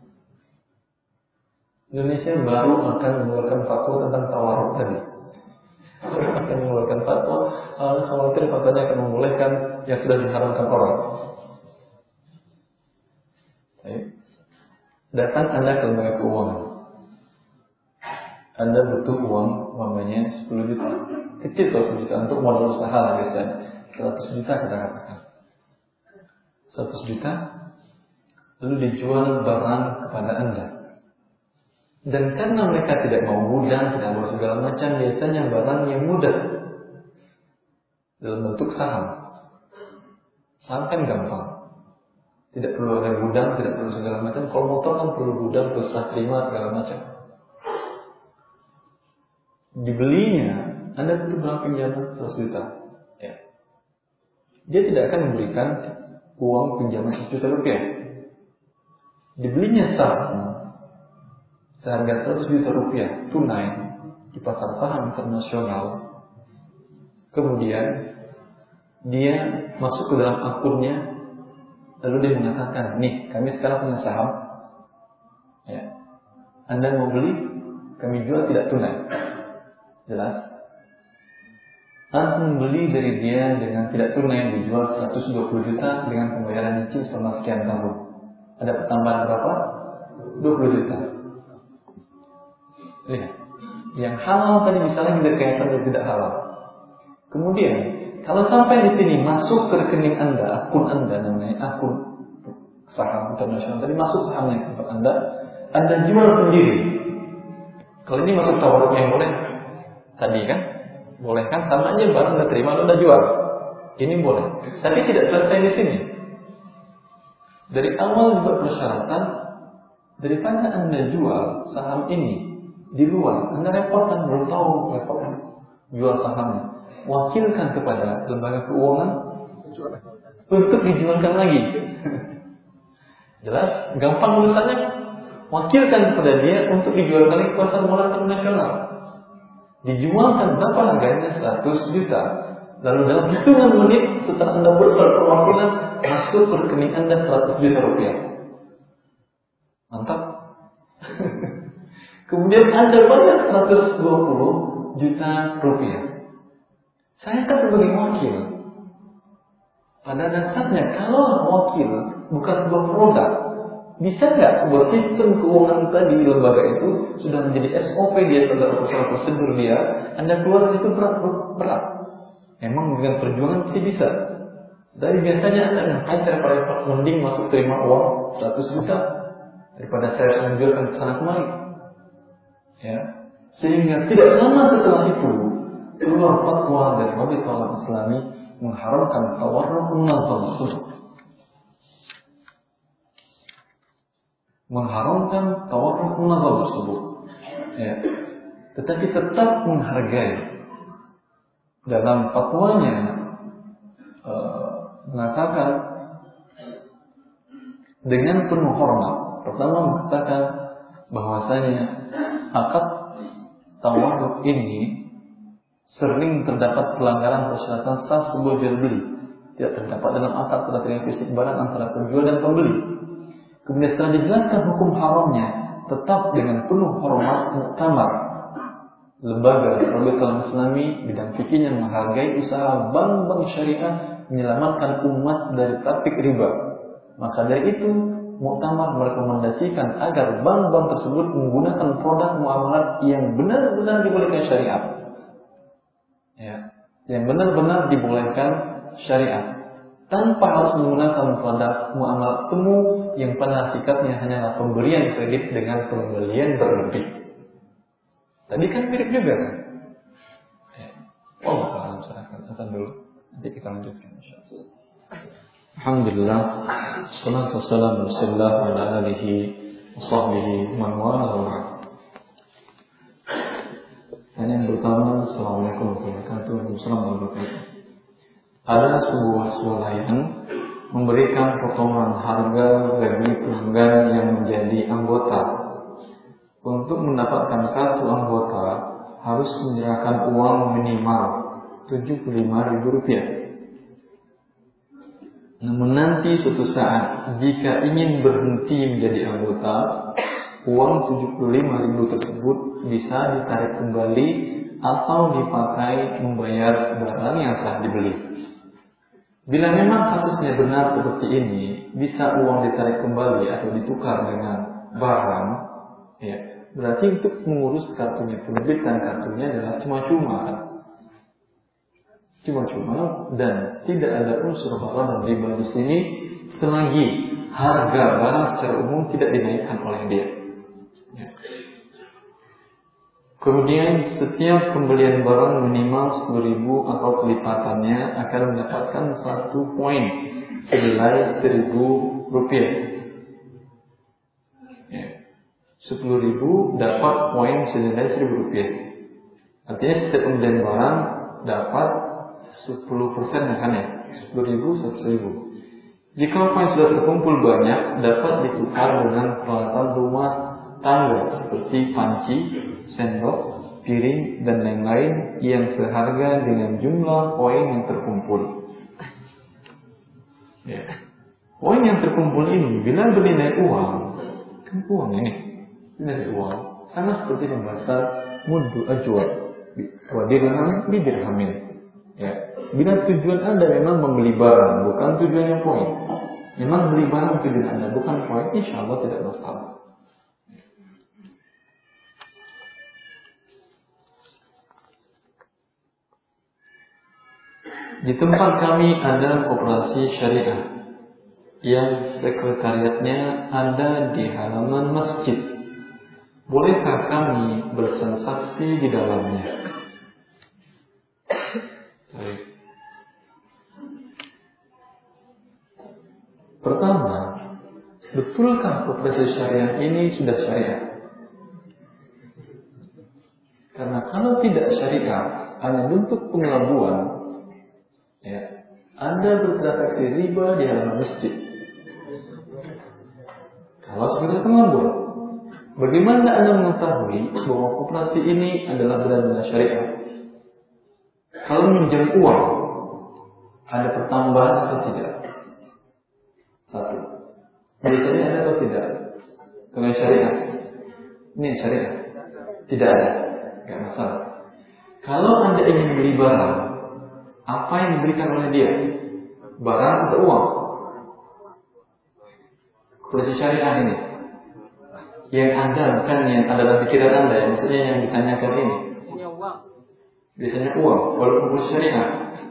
Indonesia baru akan mengeluarkan fatwa tentang tawarruk tadi. Akan mengeluarkan fatwa, khawatir fatwanya akan membolehkan yang sudah diharamkan orang. Datang Anda ke lembaga keuangan. Anda butuh uang, uangnya 10 juta. Kecil tuh 10 juta untuk modal usaha lah biasanya. 100 juta kita katakan. 100 juta, lalu dijual barang kepada Anda. Dan karena mereka tidak mau gudang, tidak mau segala macam, biasanya barang yang mudah dalam bentuk saham. Saham kan gampang, tidak perlu ada gudang, tidak perlu segala macam. Kalau motor kan perlu gudang, perlu serah terima segala macam. Dibelinya, Anda butuh berapa pinjaman? 100 juta. Ya. Dia tidak akan memberikan uang pinjaman 100 juta rupiah. Dibelinya saham seharga 100 juta rupiah tunai di pasar saham internasional. Kemudian dia masuk ke dalam akunnya, lalu dia mengatakan, nih kami sekarang punya saham, ya. Anda mau beli, kami jual tidak tunai. Jelas? Anda membeli dari dia dengan tidak tunai, dijual 120 juta dengan pembayaran nyicil selama sekian tahun. Ada pertambahan berapa? 20 juta. Lihat, yang halal tadi misalnya tidak kaitan dengan tidak halal. Kemudian, kalau sampai di sini masuk ke rekening Anda, akun Anda namanya akun saham internasional, tadi masuk sahamnya ke Anda jual sendiri. Kalau ini masuk tawarruk yang boleh, tadi kan, boleh kan, sama aja barang Anda terima, Anda jual. Ini boleh, tapi tidak selesai di sini. Dari awal juga persyaratan, daripada Anda jual saham ini di luar, Anda repotkan, belum tahu repotkan jual sahamnya. Wakilkan kepada lembaga keuangan untuk dijualkan lagi. Jelas? Gampang urusannya. Wakilkan kepada dia untuk dijualkan lagi ke pasar modal internasional. Dijualkan berapa harganya? 100 juta. Lalu dalam hitungan menit setelah Anda bersurat perwakilan, masuk ke rekening Anda 100 juta rupiah. Mantap. Kemudian Anda bayar 120 juta rupiah. Saya kan sebagai wakil. Pada dasarnya, kalau wakil bukan sebuah produk, bisa nggak sebuah sistem keuangan tadi lembaga itu sudah menjadi SOP dia, prosedur dia, Anda keluar itu berat. Emang dengan perjuangan sih bisa. Dari biasanya Anda ngapain saya repot mending masuk terima uang 100 juta daripada saya harus menjualkan ke sana kemari. Ya, sehingga tidak lama setelah itu keluar fatwa dari Rabitatul Islami mengharamkan tawarruk munazam tersebut. Mengharamkan tawarruk munazam tersebut. Ya. Tetapi tetap menghargai. Dalam fatwanya mengatakan dengan penuh hormat. Pertama mengatakan bahwasanya akad tawarruk ini sering terdapat pelanggaran persyaratan sah sebuah jual beli. Tidak terdapat dalam akad perdagangan fisik barang antara penjual dan pembeli. Kemudian setelah dijelaskan hukum haramnya, tetap dengan penuh hormat muktamar lembaga Rabitatul Islami bidang fikihnya menghargai usaha bank-bank syariah menyelamatkan umat dari praktik riba. Maka dari itu muktamar merekomendasikan agar bank-bank tersebut menggunakan produk muamalat yang benar-benar dibolehkan syariat. Ya, yang benar-benar dibolehkan syariat, tanpa harus menggunakan produk muamalat semu yang pada hakikatnya hanyalah pemberian kredit dengan pembelian berlebih. Tadi kan mirip juga kan? Allah paham, serahkan asal dulu. Nanti kita lanjutkan insyaallah. Alhamdulillah, salatu wassalamu ala alihi wa sahbihi man wala. Dan yang pertama, Assalamualaikum warahmatullahi wabarakatuh. Ada sebuah swalayan memberikan potongan harga bagi pelanggan yang menjadi anggota. Untuk mendapatkan kartu anggota harus menyerahkan uang minimal Rp75.000. Namun nanti suatu saat jika ingin berhenti menjadi anggota, uang Rp75.000 tersebut bisa ditarik kembali atau dipakai membayar barang yang telah dibeli. Bila memang kasusnya benar seperti ini, bisa uang ditarik kembali atau ditukar dengan barang, ya, berarti untuk mengurus kartunya, penerbitan kartunya adalah cuma-cuma, kan? Cuma-cuma, dan tidak ada unsur haram dan riba di sini selagi harga barang secara umum tidak dinaikkan oleh dia. Ya. Kemudian setiap pembelian barang minimal 10.000 atau kelipatannya akan mendapatkan 1 poin senilai Rp1.000. Ya. 10.000 dapat poin senilai Rp1.000. Artinya setiap pembelian barang dapat 10% kan ya? 10.000, 100.000. Jika poin sudah terkumpul banyak, dapat ditukar dengan peralatan rumah tangga seperti panci, sendok, piring, dan lain-lain yang seharga dengan jumlah poin yang terkumpul. Ya. Poin yang terkumpul ini bila bernilai uang, kan uang ini bernilai uang, sama seperti pembahasan muddu ajwa wa dirham bi dirhamin. Ya. Bila tujuan Anda memang membeli barang, bukan tujuannya poin. Memang beli barang tujuan Anda bukan poin, insya Allah tidak masalah. Di tempat kami ada koperasi syariah yang sekretariatnya ada di halaman masjid. Bolehkah kami bertransaksi di dalamnya? Pertama, betulkah koperasi syariah ini sudah syariah? Karena kalau tidak syariah, hanya bentuk pengelabuan, ya, Anda bertransaksi riba di halaman masjid. Kalau sudah pengelabur, bagaimana Anda mengetahui bahwa koperasi ini adalah benar-benar syariah? Kalau minjam uang, ada pertambahan atau tidak? Satu, beritanya ada atau tidak? Kalau syariah, ini syariah, tidak ada, nggak masalah. Kalau Anda ingin beli barang, apa yang diberikan oleh dia? Barang atau uang? Koperasi syariah ini yang ada, bukan yang ada dalam pikiran Anda, ya, maksudnya yang ditanyakan ini biasanya uang, walaupun koperasi syariah.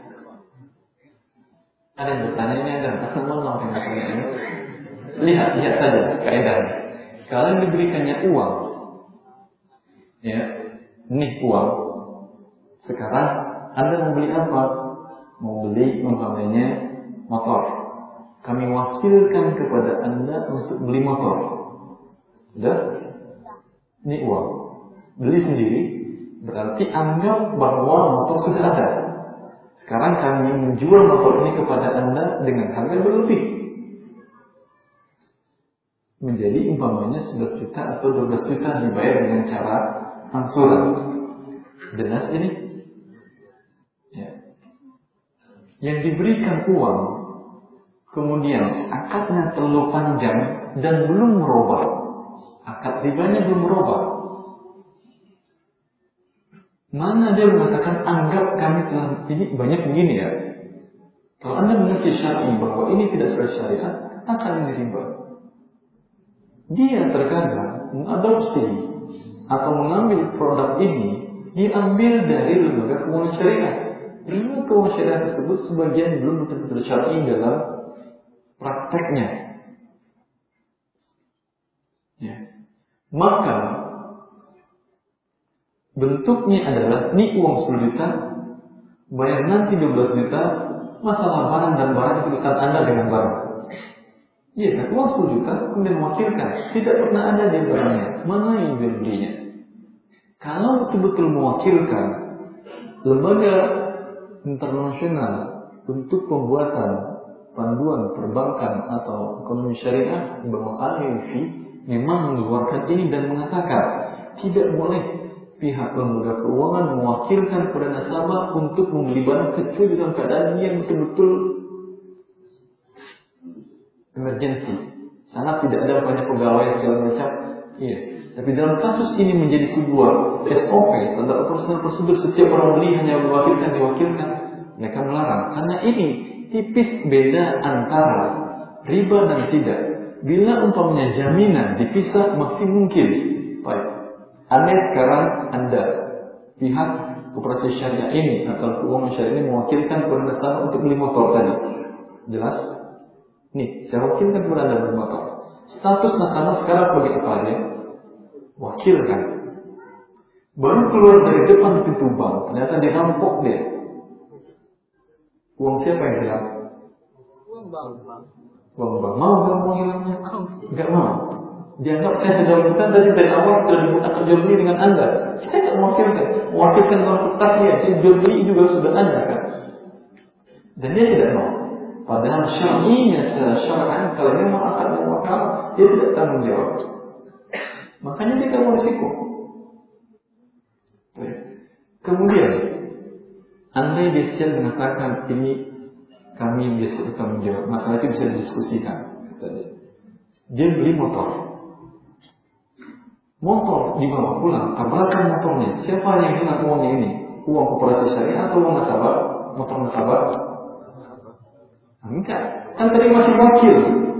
Ada yang bertanya ini, ada yang bertanya ini. Lihat saja kaedahnya. Kalau yang diberikannya uang, ya, ini uang. Sekarang Anda mau beli apa? Mau beli umpamanya motor. Kami wakilkan kepada Anda untuk beli motor. Sudah? Ini uang. Beli sendiri, berarti anggap bahwa motor sudah ada. Sekarang kami menjual motor ini kepada Anda dengan harga berlebih. Menjadi umpamanya 11 juta atau 12 juta dibayar dengan cara angsuran. Jelas ini? Ya. Yang diberikan uang, kemudian akadnya terlalu panjang dan belum merubah. Akad ribanya belum merubah. Mana dia mengatakan anggap kami telah ini banyak begini ya. Kalau Anda mengerti syar'i bahwa ini tidak sesuai syariat, katakan ini riba. Dia terkadang mengadopsi atau mengambil produk ini diambil dari lembaga keuangan syariah. Ilmu keuangan syariah tersebut sebagian belum betul-betul syar'i dalam prakteknya. Ya. Maka bentuknya adalah ini uang 10 juta, bayar nanti 12 juta, masalah barang dan barang itu urusan Anda dengan barang. Iya kan, uang 10 juta kemudian mewakilkan, tidak pernah ada di barangnya, mana yang jual belinya. Kalau betul-betul mewakilkan lembaga internasional untuk pembuatan panduan perbankan atau ekonomi syariah bahwa AIF memang mengeluarkan ini dan mengatakan tidak boleh pihak lembaga keuangan mewakilkan kepada nasabah untuk membeli barang kecuali dalam keadaan yang betul-betul emergency. Sangat tidak ada banyak pegawai segala macam. Iya. Tapi dalam kasus ini menjadi sebuah SOP, standar operasional prosedur, setiap orang beli hanya diwakilkan, mereka melarang. Karena ini tipis beda antara riba dan tidak. Bila umpamanya jaminan dipisah maksimum mungkin. Baik. Andai sekarang Anda pihak koperasi syariah ini atau keuangan syariah ini mewakilkan kepada nasabah untuk beli motor tadi. Jelas? Nih, saya wakilkan kepada Anda beli motor. Status nasabah sekarang sebagai apa dia? Wakil kan? Baru keluar dari depan pintu bank, ternyata dirampok dia. Uang siapa yang hilang? Uang bank. Uang bank. Mau uang hilangnya? Enggak mau. Dianggap saya sudah minta dari awal sudah dimintakan jual beli dengan Anda. Saya tak mewakilkan dalam kertas dia. Saya jual beli juga sudah Anda kan? Dan dia tidak mau. Padahal syar'inya secara syar'an kalau memang akad dan wakal dia tidak tanggung jawab. Makanya dia tak mau risiko. Kemudian andai dia mengatakan ini kami biasa bertanggung jawab, masalah itu bisa didiskusikan. Dia beli motor dibawa pulang, tabrakan motornya. Siapa yang hilang uangnya ini? Uang koperasi syariah atau uang nasabah? Motor nasabah? Enggak, kan tadi masih wakil.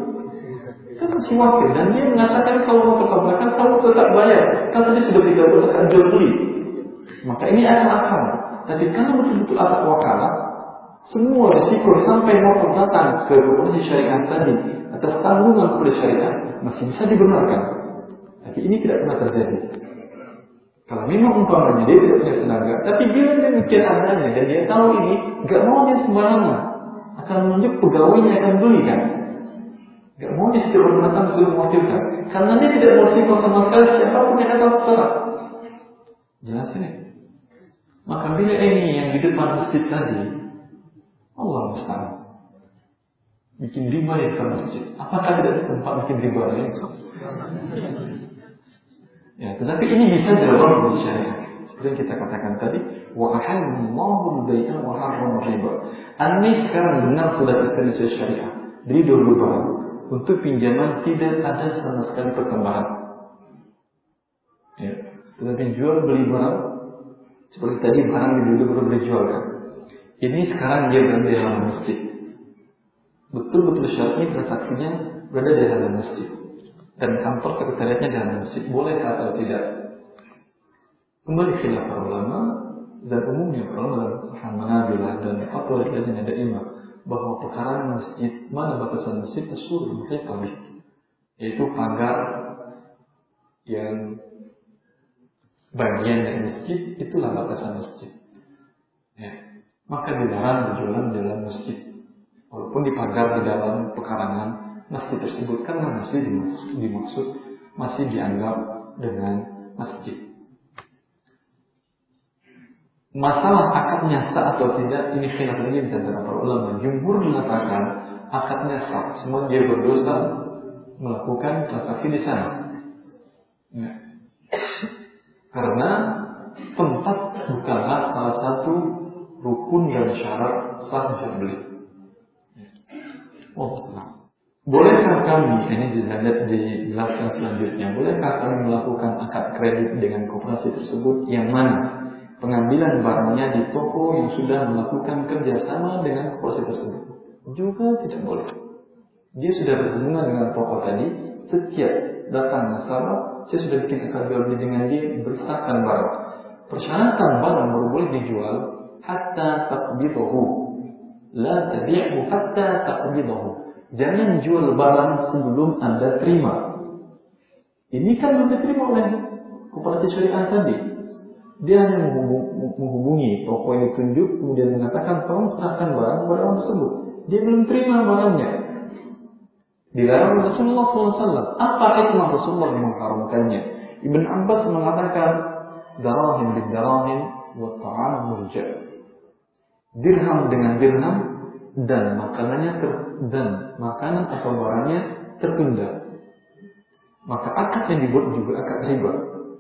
Dan dia mengatakan kalau motor tabrakan kamu tetap bayar. Kan tadi sudah 30 akan jual beli. Maka ini akal. Tapi kalau betul-betul ada wakalah, semua risiko sampai motor datang ke koperasi syariah tadi atas tanggungan koperasi syariah masih bisa dibenarkan. Tapi ini tidak pernah terjadi. Kalau memang umpamanya dia tidak punya tenaga, tapi bila dia mikir adanya dan dia tahu ini, nggak mau dia sembarangan, akan menunjuk pegawainya akan beli kan. Nggak mau dia setiap orang datang suruh mewakilkan, karena dia tidak mau risiko sama sekali siapapun yang datang salah. Jelas ini. Maka bila ini yang di depan masjid tadi, Allah musta'an, bikin riba di depan masjid. Apakah tidak ada tempat bikin riba lagi? Ya, tetapi ini bisa dilakukan di syariah. Seperti yang kita katakan tadi, wa ahallallahu al-bai'a wa harrama riba. Ini sekarang benar sudah terkena syariah. Jadi dulu barang untuk pinjaman tidak ada sama sekali pertambahan. Ya, tetapi jual beli barang seperti tadi barang dulu baru dijualkan. Ini sekarang dia berada di dalam masjid. Betul-betul syar'i transaksinya berada di dalam masjid. Dan kantor sekretariatnya di dalam masjid. Boleh atau tidak? Kembali khilaf para ulama dan umumnya para ulama Hanabilah dan fatwa dari Lajnah Daimah bahwa pekarangan masjid, mana batasan masjid as-sur muhitah, yaitu pagar yang bagian dari masjid, itulah batasan masjid. Ya. Maka dilarang berjualan di dalam masjid, walaupun dipagar di dalam pekarangan masjid tersebut, karena masih dimaksud masih dianggap dengan masjid. Masalah akadnya sah atau tidak, ini khilaf lagi di antara para ulama. Jumhur mengatakan akadnya sah, semua dia berdosa melakukan transaksi di sana. Ya. Karena tempat bukanlah salah satu rukun dan syarat sah jual beli. Oh, nah. Bolehkah kami, ini dijelaskan selanjutnya, bolehkah kami melakukan akad kredit dengan koperasi tersebut yang mana pengambilan barangnya di toko yang sudah melakukan kerjasama dengan koperasi tersebut? Juga tidak boleh. Dia sudah berhubungan dengan toko tadi, setiap datang nasabah, saya sudah bikin akad jual beli dengan dia, berserahkan barang. Persyaratan barang baru boleh dijual hatta taqbidahu, la tabi'hu hatta taqbidahu. Jangan jual barang sebelum Anda terima. Ini kan belum diterima oleh koperasi syariah tadi. Dia hanya menghubungi toko yang ditunjuk, kemudian mengatakan tolong serahkan barang kepada orang tersebut. Dia belum terima barangnya. Dilarang Rasulullah SAW. Apa hikmah Rasulullah mengharamkannya? Ibn Abbas mengatakan darahim bidarahim wa ta'am murja. Dirham dengan dirham dan makanan atau barangnya tertunda. Maka akad yang dibuat juga akad riba.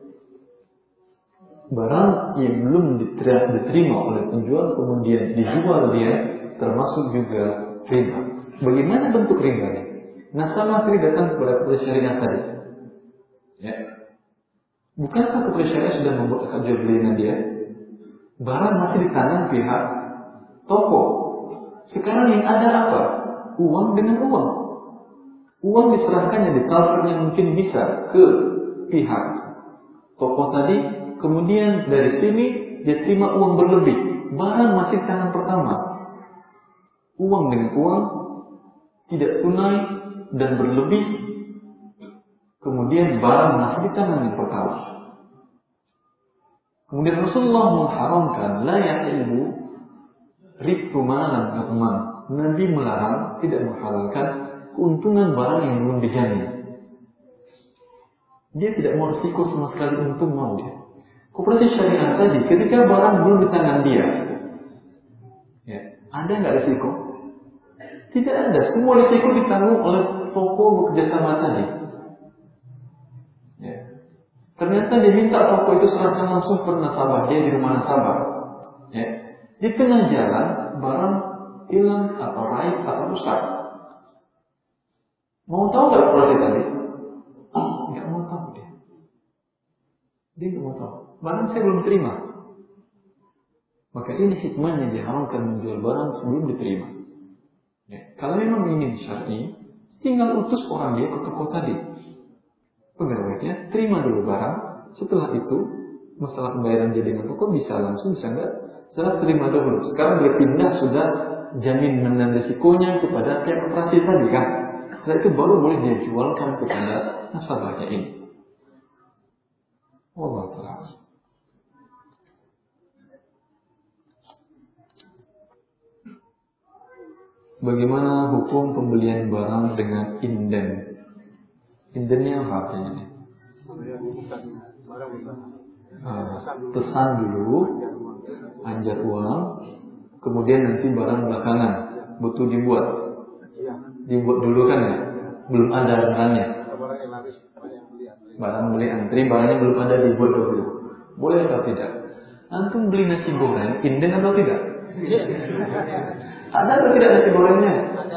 Barang yang belum diterima oleh penjual kemudian dijual dia termasuk juga riba. Bagaimana bentuk ribanya? Nah, sama sekali datang kepada kepada syariat tadi. Ya. Bukankah kepada syariat sudah membuat akad jual beli dengan dia? Barang masih di tangan pihak toko. Sekarang yang ada apa? Uang dengan uang. Uang diserahkannya, ditransfernya mungkin bisa ke pihak toko tadi. Kemudian dari sini dia terima uang berlebih. Barang masih di tangan pertama. Uang dengan uang tidak tunai dan berlebih. Kemudian barang masih di tangan yang pertama. Kemudian Rasulullah mengharamkan la yahilu ribu malan ghadman. Nabi melarang, tidak menghalalkan keuntungan barang yang belum dijamin. Dia tidak mau risiko sama sekali, untung mau dia. Koperasi syariah tadi, ketika barang belum di tangan dia, ya, ada nggak risiko? Tidak ada. Semua risiko ditanggung oleh toko bekerjasama tadi. Ya. Ternyata dia minta toko itu serahkan langsung ke nasabah dia di rumah nasabah. Ya. Di tengah jalan barang hilang atau raib atau rusak. Mau tahu nggak koperasi tadi? Nggak mau tahu dia. Dia nggak mau tahu. Barang saya belum terima. Maka ini hikmahnya diharamkan menjual barang sebelum diterima. Ya. Kalau memang ingin syar'i, tinggal utus orang dia ke toko tadi. Pegawainya terima dulu barang. Setelah itu masalah pembayaran dia dengan toko bisa langsung, bisa enggak. Setelah terima dulu. Sekarang dia pindah sudah jaminan dan risikonya kepada pihak operasi tadi kan. Setelah itu baru boleh dia jualkan kepada nasabahnya ini. Wallahu ta'ala. Bagaimana hukum pembelian barang dengan inden? Indennya apa artinya? Pesan dulu, anjar uang, kemudian nanti barang belakangan butuh dibuat. Dibuat dulu kan ya? Belum ada barangnya. Barang beli antri, barangnya belum ada, dibuat dulu. Boleh atau tidak? Antum beli nasi goreng, inden atau tidak? Ada atau tidak nasi gorengnya?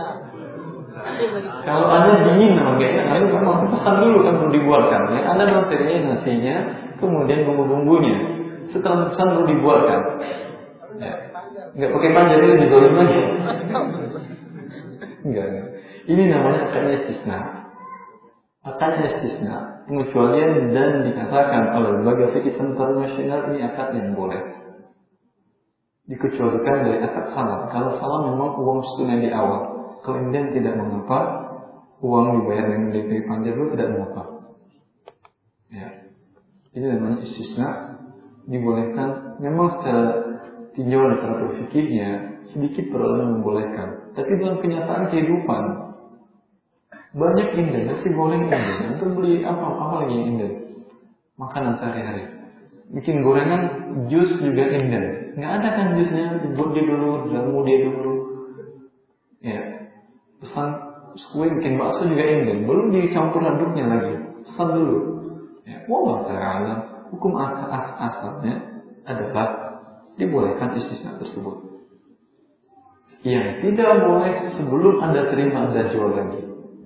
Kalau ada dingin namanya, lalu kamu pesan dulu kan belum dibuatkan. Ya, ada materinya nasinya, kemudian bumbu-bumbunya. Setelah pesan baru dibuatkan. Ya. Nggak pakai panjang itu digoreng lagi. Enggak. Ini namanya akadnya istisna. Akadnya istisna. Pengecualian dan dikatakan oleh lembaga fikih internasional ini akad yang boleh. Dikecualikan dari akad salam. Kalau salam memang uang tunai di awal. Kalau inden tidak mengapa, uang dibayar dengan DP panjang dulu tidak mengapa. Ya. Ini namanya istisna, dibolehkan. Memang secara tinjauan literatur fikihnya sedikit perlu membolehkan. Tapi dalam kenyataan kehidupan banyak inden, nasi goreng inden. Untuk beli apa lagi yang inden? Makanan sehari-hari. Bikin gorengan, jus juga inden. Nggak ada kan jusnya, dibuat dia dulu, jamu dia dulu. Ya. Pesan kue bikin bakso juga inden, belum dicampur aduknya lagi. Pesan dulu. Ya. Wallahu ta'ala, hukum asalnya adalah dibolehkan istisna tersebut. Yang tidak boleh sebelum Anda terima Anda jual lagi.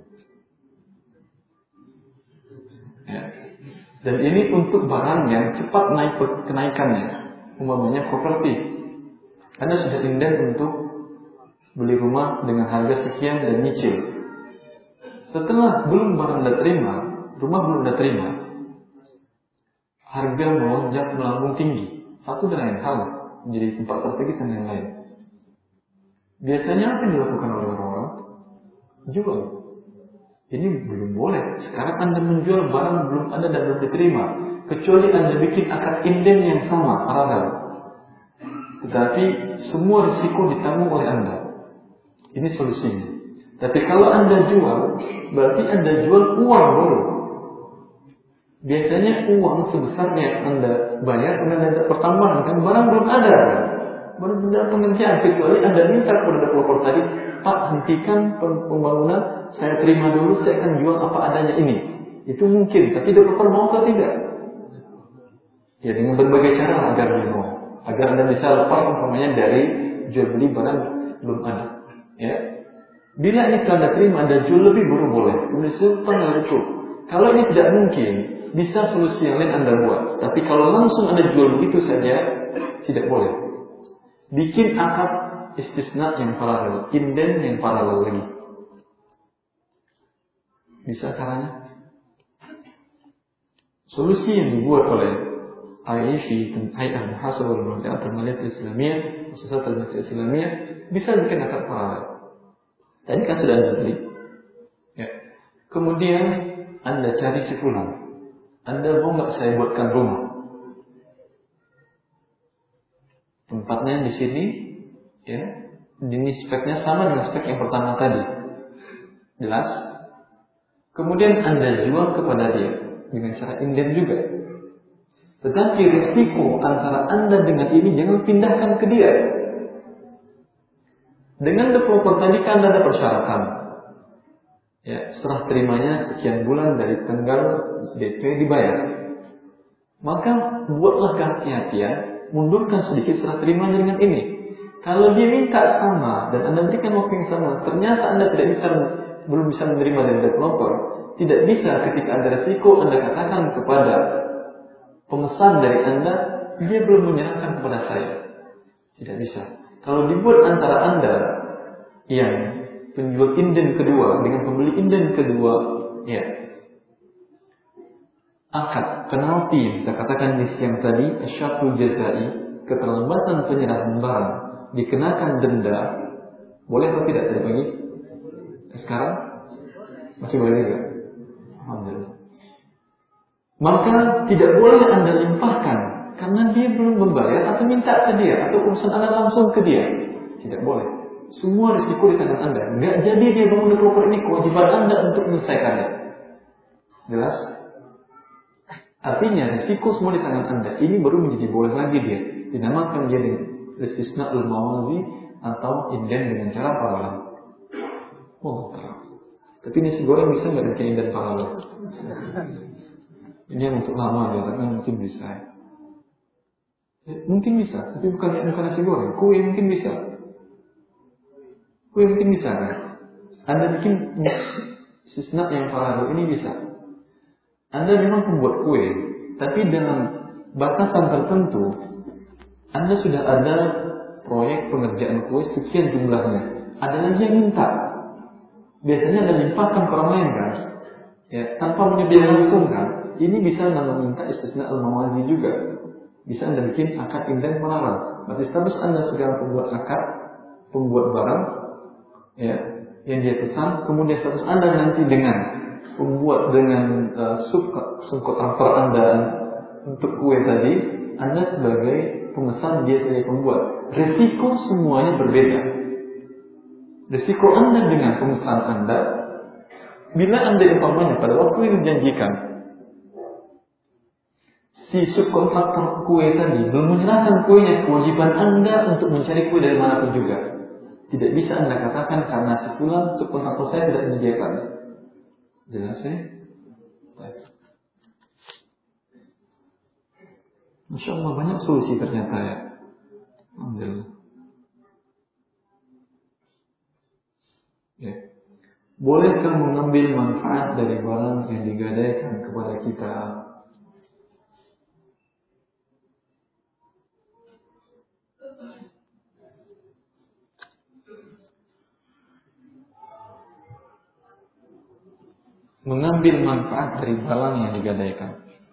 Ya. Dan ini untuk barang yang cepat naik kenaikannya, umpamanya properti. Anda sudah inden untuk beli rumah dengan harga sekian dan nyicil. Setelah belum barang Anda terima, rumah belum Anda terima, harga melonjak melambung tinggi. Satu dan lain hal menjadi tempat strategis dan yang lain. Biasanya apa yang dilakukan oleh orang-orang? Jual. Ini belum boleh. Sekarang Anda menjual barang belum ada dan belum diterima. kecuali Anda bikin akad inden yang sama, paralel. Tetapi semua risiko ditanggung oleh Anda. Ini solusinya. Tapi kalau Anda jual, berarti Anda jual uang baru. Biasanya uang sebesar yang Anda bayar, Anda pertambahan, kan barang belum ada. Baru dalam pengerjaan, kecuali Anda minta kepada developer tadi, Pak, hentikan pembangunan, saya terima dulu, saya akan jual apa adanya ini. Itu mungkin, tapi developer mau atau tidak? Ya, dengan berbagai cara agar dia mau. Agar Anda bisa lepas umpamanya dari jual beli barang belum ada. Ya. Bila ini sudah Anda terima, Anda jual lebih baru boleh. Tulis tanggal itu. Kalau ini tidak mungkin, bisa solusi yang lain Anda buat. Tapi kalau langsung Anda jual begitu saja, tidak boleh. Bikin akad istisna yang paralel, inden yang paralel lagi. Bisa caranya? Solusi yang dibuat oleh Aishi dan Hay'ah Muhasabah al-Mu'adat al-Maliyat al-Islamiyah, Muassasat al-Maliyat al-Islamiyah, bisa bikin akad paralel. Tadi kan sudah Anda beli. Ya. Kemudian Anda cari si fulan. Anda mau nggak saya buatkan rumah? Tempatnya di sini, ya. Ini speknya sama dengan spek yang pertama tadi. Jelas? Kemudian Anda jual kepada dia dengan cara inden juga. Tetapi risiko antara Anda dengan ini jangan pindahkan ke dia. Dengan developer tadi kan ada persyaratan. Ya, serah terimanya sekian bulan dari tanggal DP dibayar. Maka buatlah kehati-hatian, mundurkan sedikit serah terimanya dengan ini. Kalau dia minta sama dan Anda berikan waktu yang sama, ternyata Anda belum bisa menerima dari developer. Tidak bisa ketika ada resiko Anda katakan kepada pemesan dari Anda, dia belum menyerahkan kepada saya. Tidak bisa. Kalau dibuat antara Anda yang penjual inden kedua dengan pembeli inden kedua, ya, akad penalti, kita katakan di siang tadi, asyaful jazai, keterlambatan penyerahan barang, dikenakan denda, boleh atau tidak tadi pagi? Sekarang masih boleh juga. Alhamdulillah. Maka tidak boleh Anda limpahkan karena dia belum membayar atau minta ke dia atau urusan Anda langsung ke dia. Tidak boleh. Semua risiko di tangan Anda. Nggak jadi dia bangun developer ini, kewajiban Anda untuk menyelesaikannya. Jelas? Artinya risiko semua di tangan Anda. Ini baru menjadi boleh lagi dia. Dinamakan dia dengan istisna al-mawazi atau inden dengan cara paralel. Oh, tapi nasi goreng bisa nggak bikin inden paralel? Ini yang untuk lama ya, tapi mungkin bisa. Mungkin bisa, tapi bukan nasi goreng. Kue mungkin bisa. Kue mungkin bisa kan? Anda bikin istisna yang paralel ini bisa. Anda memang pembuat kue, tapi dengan batasan tertentu, Anda sudah ada proyek pengerjaan kue sekian jumlahnya. Ada lagi yang minta. Biasanya Anda limpahkan ke orang lain kan? Ya, tanpa menyediakan langsung kan? Ini bisa Anda meminta istisna al-mawazi juga. Bisa Anda bikin akad inden paralel. Berarti status Anda sekarang pembuat barang, ya, yang dia pesan. Kemudian status Anda nanti dengan pembuat dengan subkontraktor Anda untuk kue tadi, Anda sebagai pemesan, dia sebagai pembuat. Risiko semuanya berbeda. Risiko Anda dengan pemesan Anda, bila Anda umpamanya pada waktu yang dijanjikan, si subkontraktor kue tadi belum menyerahkan kuenya, kewajiban Anda untuk mencari kue dari manapun juga. Tidak bisa Anda katakan karena si fulan subkontraktor saya tidak menyediakan. Jelas ya? Masya Allah, banyak solusi ternyata ya. Alhamdulillah. Ya. Bolehkah mengambil manfaat dari barang yang digadaikan kepada kita? Mengambil manfaat dari barang yang digadaikan.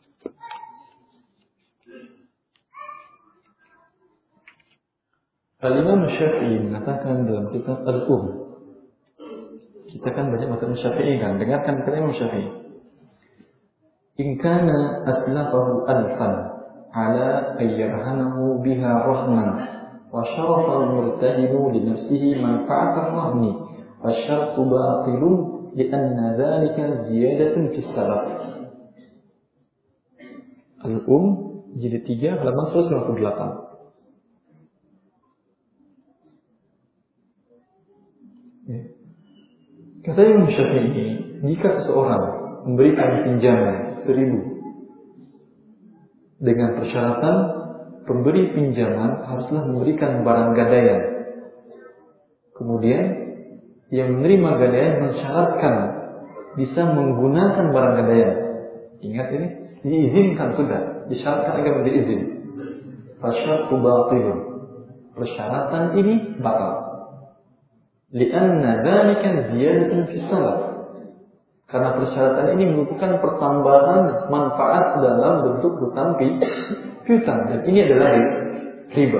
Al-Imam Syafi'i mengatakan dalam kitab Al-Um. Kita kan banyak mazhab Syafi'i kan, dengarkan kata Imam Syafi'i. in kana aslafahu alfan ala ayyarhanahu biha rahman wa syarafa al-murtahinu li nafsihi manfa'atan rahmi fa syartu batilun lianna dhalika ziyadatun fi salaf. Jilid 3 halaman 158. Kata Imam Syafi'i, jika seseorang memberikan pinjaman 1.000 dengan persyaratan pemberi pinjaman haruslah memberikan barang gadaian, kemudian yang menerima gadaian mensyaratkan bisa menggunakan barang gadaian, ingat ini diizinkan sudah, disyaratkan agar memberi izin, fasyartu batilun, persyaratan ini batal. Lianna dzalika ziyadatun fi salaf. Karena persyaratan ini merupakan pertambahan manfaat dalam bentuk hutang piutang, dan ini adalah riba.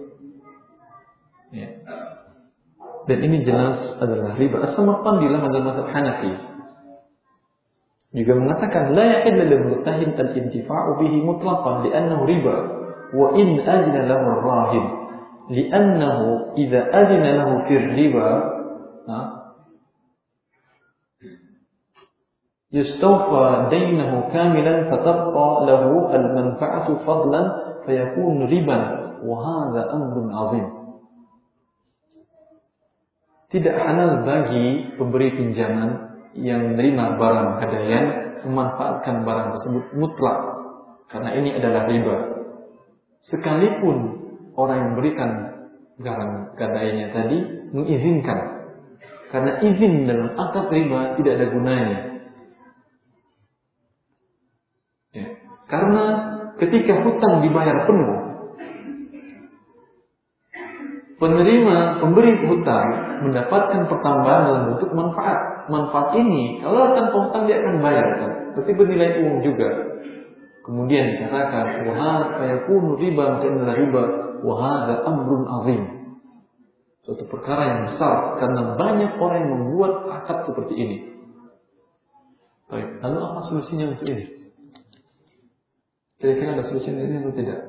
Ya. Dan ini jelas adalah riba. As-Samarqandi dalam mazhab Hanafi juga mengatakan la yahillu lil murtahin al-intifa'u bihi mutlaqan li'annahu riba wa in adina lahu ar-rahin. لأنه إذا أذن له في الربا يستوفى دينه كاملا فتبقى له المنفعة فضلا فيكون ربا وهذا أمر عظيم. Tidak halal bagi pemberi pinjaman yang menerima barang gadaian memanfaatkan barang tersebut mutlak, karena ini adalah riba. Sekalipun orang yang memberikan barang gadaiannya tadi mengizinkan, karena izin dalam akad riba tidak ada gunanya. Ya. Karena ketika hutang dibayar penuh, pemberi hutang mendapatkan pertambahan dalam bentuk manfaat. Manfaat ini kalau tanpa hutang dia akan bayar, kan? Berarti bernilai uang juga. Kemudian dikatakan wahad fayakunu riba, maka inilah riba. Wahada amrun azim, suatu perkara yang besar karena banyak orang yang membuat akad seperti ini. Baik, lalu apa solusinya untuk ini? Kira-kira ada solusinya ini atau tidak?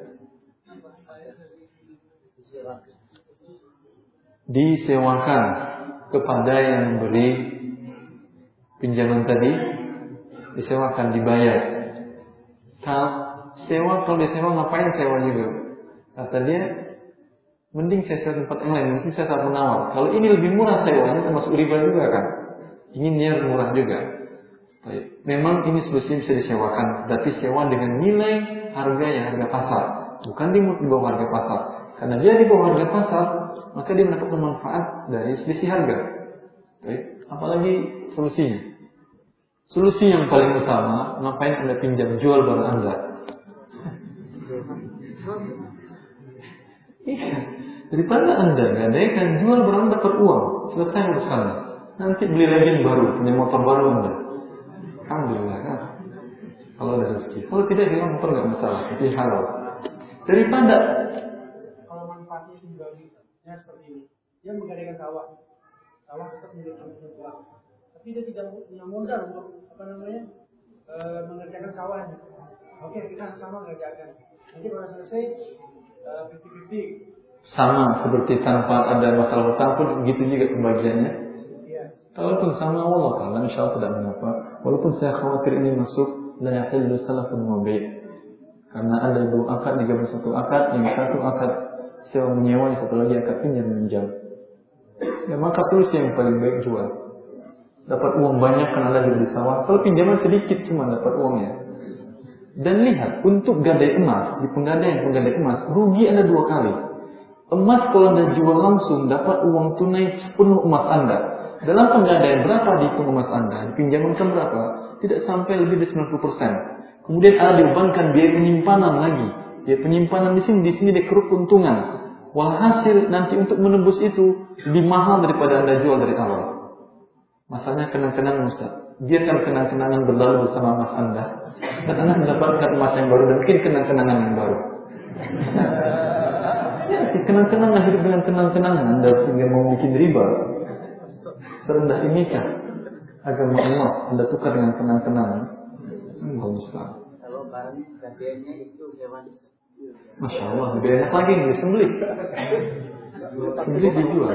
Disewakan kepada yang memberi pinjaman tadi, disewakan, dibayar. Kalau disewa ngapain sewa juga? Kata dia, mending saya sewa tempat yang lain, mungkin saya tak menawar. Kalau ini lebih murah sewanya, termasuk riba juga kan? Inginnya murah juga. Baik. Memang ini solusi bisa disewakan, tapi sewa dengan nilai harga yang harga pasar, bukan di bawah harga pasar. Karena dia di bawah harga pasar, maka dia mendapatkan manfaat dari selisih harga. Baik. Apalagi solusinya? Solusi yang paling utama, ngapain Anda pinjam jual barang Anda? Iya, daripada Anda gadaikan jual barang dapat uang, selesai urusannya. Nanti beli lagi yang baru, punya motor baru Anda. Alhamdulillah kan. Kalau ada rezeki. Kalau tidak hilang motor nggak masalah, tapi halal. Daripada kalau manfaatnya sebenarnya seperti ini, dia menggadaikan sawah tetap menjadi uang, tapi dia tidak punya modal untuk mengerjakan sawahnya. Oke, kita sama kerjakan. Nanti kalau selesai 50-50. Sama seperti tanpa ada masalah hutang pun begitu juga pembagiannya. Iya. Kalaupun sama Allah Ta'ala insya Allah tidak mengapa. Walaupun saya khawatir ini masuk la yahillu salafun mubi', karena ada dua akad digabung satu akad, yang satu akad sewa menyewa, yang satu lagi akad pinjam meminjam. Ya maka solusi yang paling baik jual. Dapat uang banyak karena lagi di sawah. Kalau pinjaman sedikit cuma dapat uangnya. Dan lihat, untuk gadai emas, di penggadaian emas, rugi Anda dua kali. Emas kalau Anda jual langsung, dapat uang tunai sepenuh emas Anda. Dalam penggadaian berapa dihitung emas Anda? Dipinjamkan berapa? Tidak sampai lebih dari 90%. Kemudian Anda dibebankan biaya penyimpanan lagi. Biaya penyimpanan di sini dikeruk keuntungan. Walhasil nanti untuk menembus itu, lebih mahal daripada Anda jual dari awal. Masalahnya kenang-kenangan Ustaz. Biarkan kenang-kenangan berlalu bersama emas Anda, dan Anda mendapatkan emas yang baru dan mungkin kenang-kenangan yang baru. Ya, kenang-kenangan, hidup dengan kenang-kenangan Anda sehingga mau bikin riba. Serendah inikah agama Allah Anda tukar dengan kenang-kenangan? Kalau barang gantiannya itu hewan. Masya Allah, lebih enak lagi nih, sembelih dijual.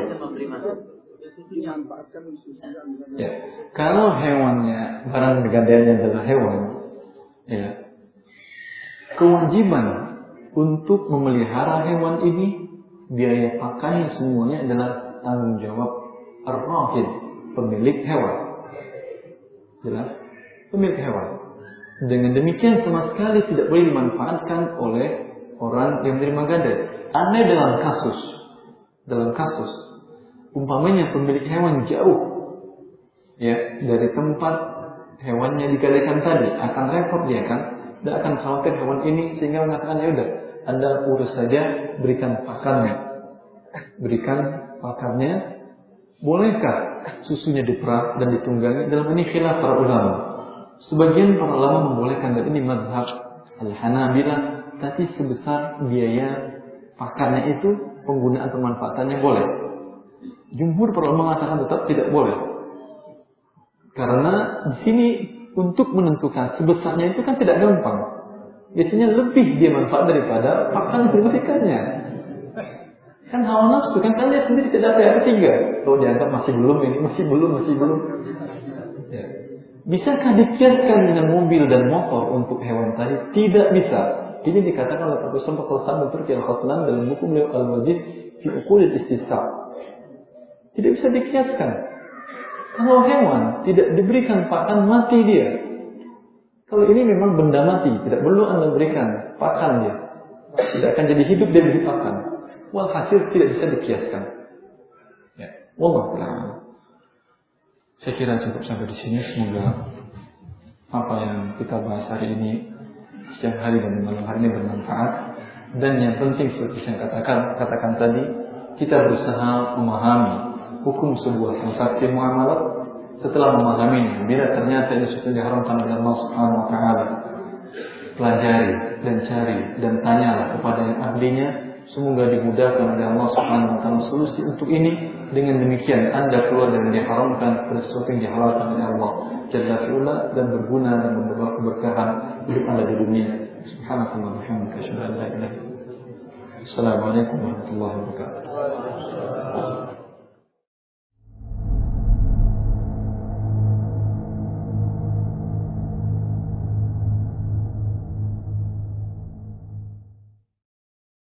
Ya, kalau hewannya, barang gantiannya adalah hewan, ya, kewajiban untuk memelihara hewan ini, biaya pakannya semuanya adalah tanggung jawab ar-rahib, pemilik hewan. Jelas? Pemilik hewan. Dengan demikian sama sekali tidak boleh dimanfaatkan oleh orang yang menerima gadai. Andai dalam kasus umpamanya pemilik hewan jauh ya dari tempat hewannya digadaikan tadi, akan repot dia kan, tidak akan khawatir hewan ini sehingga mengatakan ya udah, Anda urus saja, berikan pakannya. Bolehkah susunya diperah dan ditunggangi? Dalam ini khilaf para ulama. Sebagian para ulama membolehkan, dan ini mazhab Al-Hanabilah, tapi sebesar biaya pakannya itu, penggunaan pemanfaatannya boleh. Jumhur para ulama mengatakan tetap tidak boleh. Karena di sini untuk menentukan sebesarnya itu kan tidak gampang. Biasanya lebih dia manfaat daripada pakan yang diberikannya. Kan hawa nafsu, kan dia sendiri tidak ada yang ketiga. Kalau dianggap masih belum. Ya. Bisakah dikiaskan dengan mobil dan motor untuk hewan tadi? Tidak bisa. Ini dikatakan oleh Profesor Fakhruddin Turki Al-Khatlan dalam buku beliau Al-Wajiz fi Uqulil Istisab. Tidak bisa dikiaskan. Kalau hewan tidak diberikan pakan, mati dia. Kalau ini memang benda mati, tidak perlu Anda berikan pakan dia. Tidak akan jadi hidup dia diberi pakan. Walhasil tidak bisa dikiaskan. Ya, wallahu a'lam. Saya kira cukup sampai di sini. Semoga apa yang kita bahas hari ini, siang hari dan malam hari ini bermanfaat. Dan yang penting seperti saya katakan tadi, kita berusaha memahami hukum sebuah transaksi muamalah. Setelah memahaminya, bila ternyata ini sudah diharamkan oleh Allah Subhanahu wa taala, pelajari dan cari dan tanyalah kepada yang ahlinya. Semoga dimudahkan oleh Allah Subhanahu wa taala solusi untuk ini. Dengan demikian Anda keluar dari yang diharamkan pada sesuatu yang dihalalkan oleh Allah Jalla fi'ula, dan berguna dan membawa keberkahan hidup Anda di dunia. Subhanallahi wa bihamdihi, asyhadu an la ilaha illallah. Assalamualaikum warahmatullahi wabarakatuh.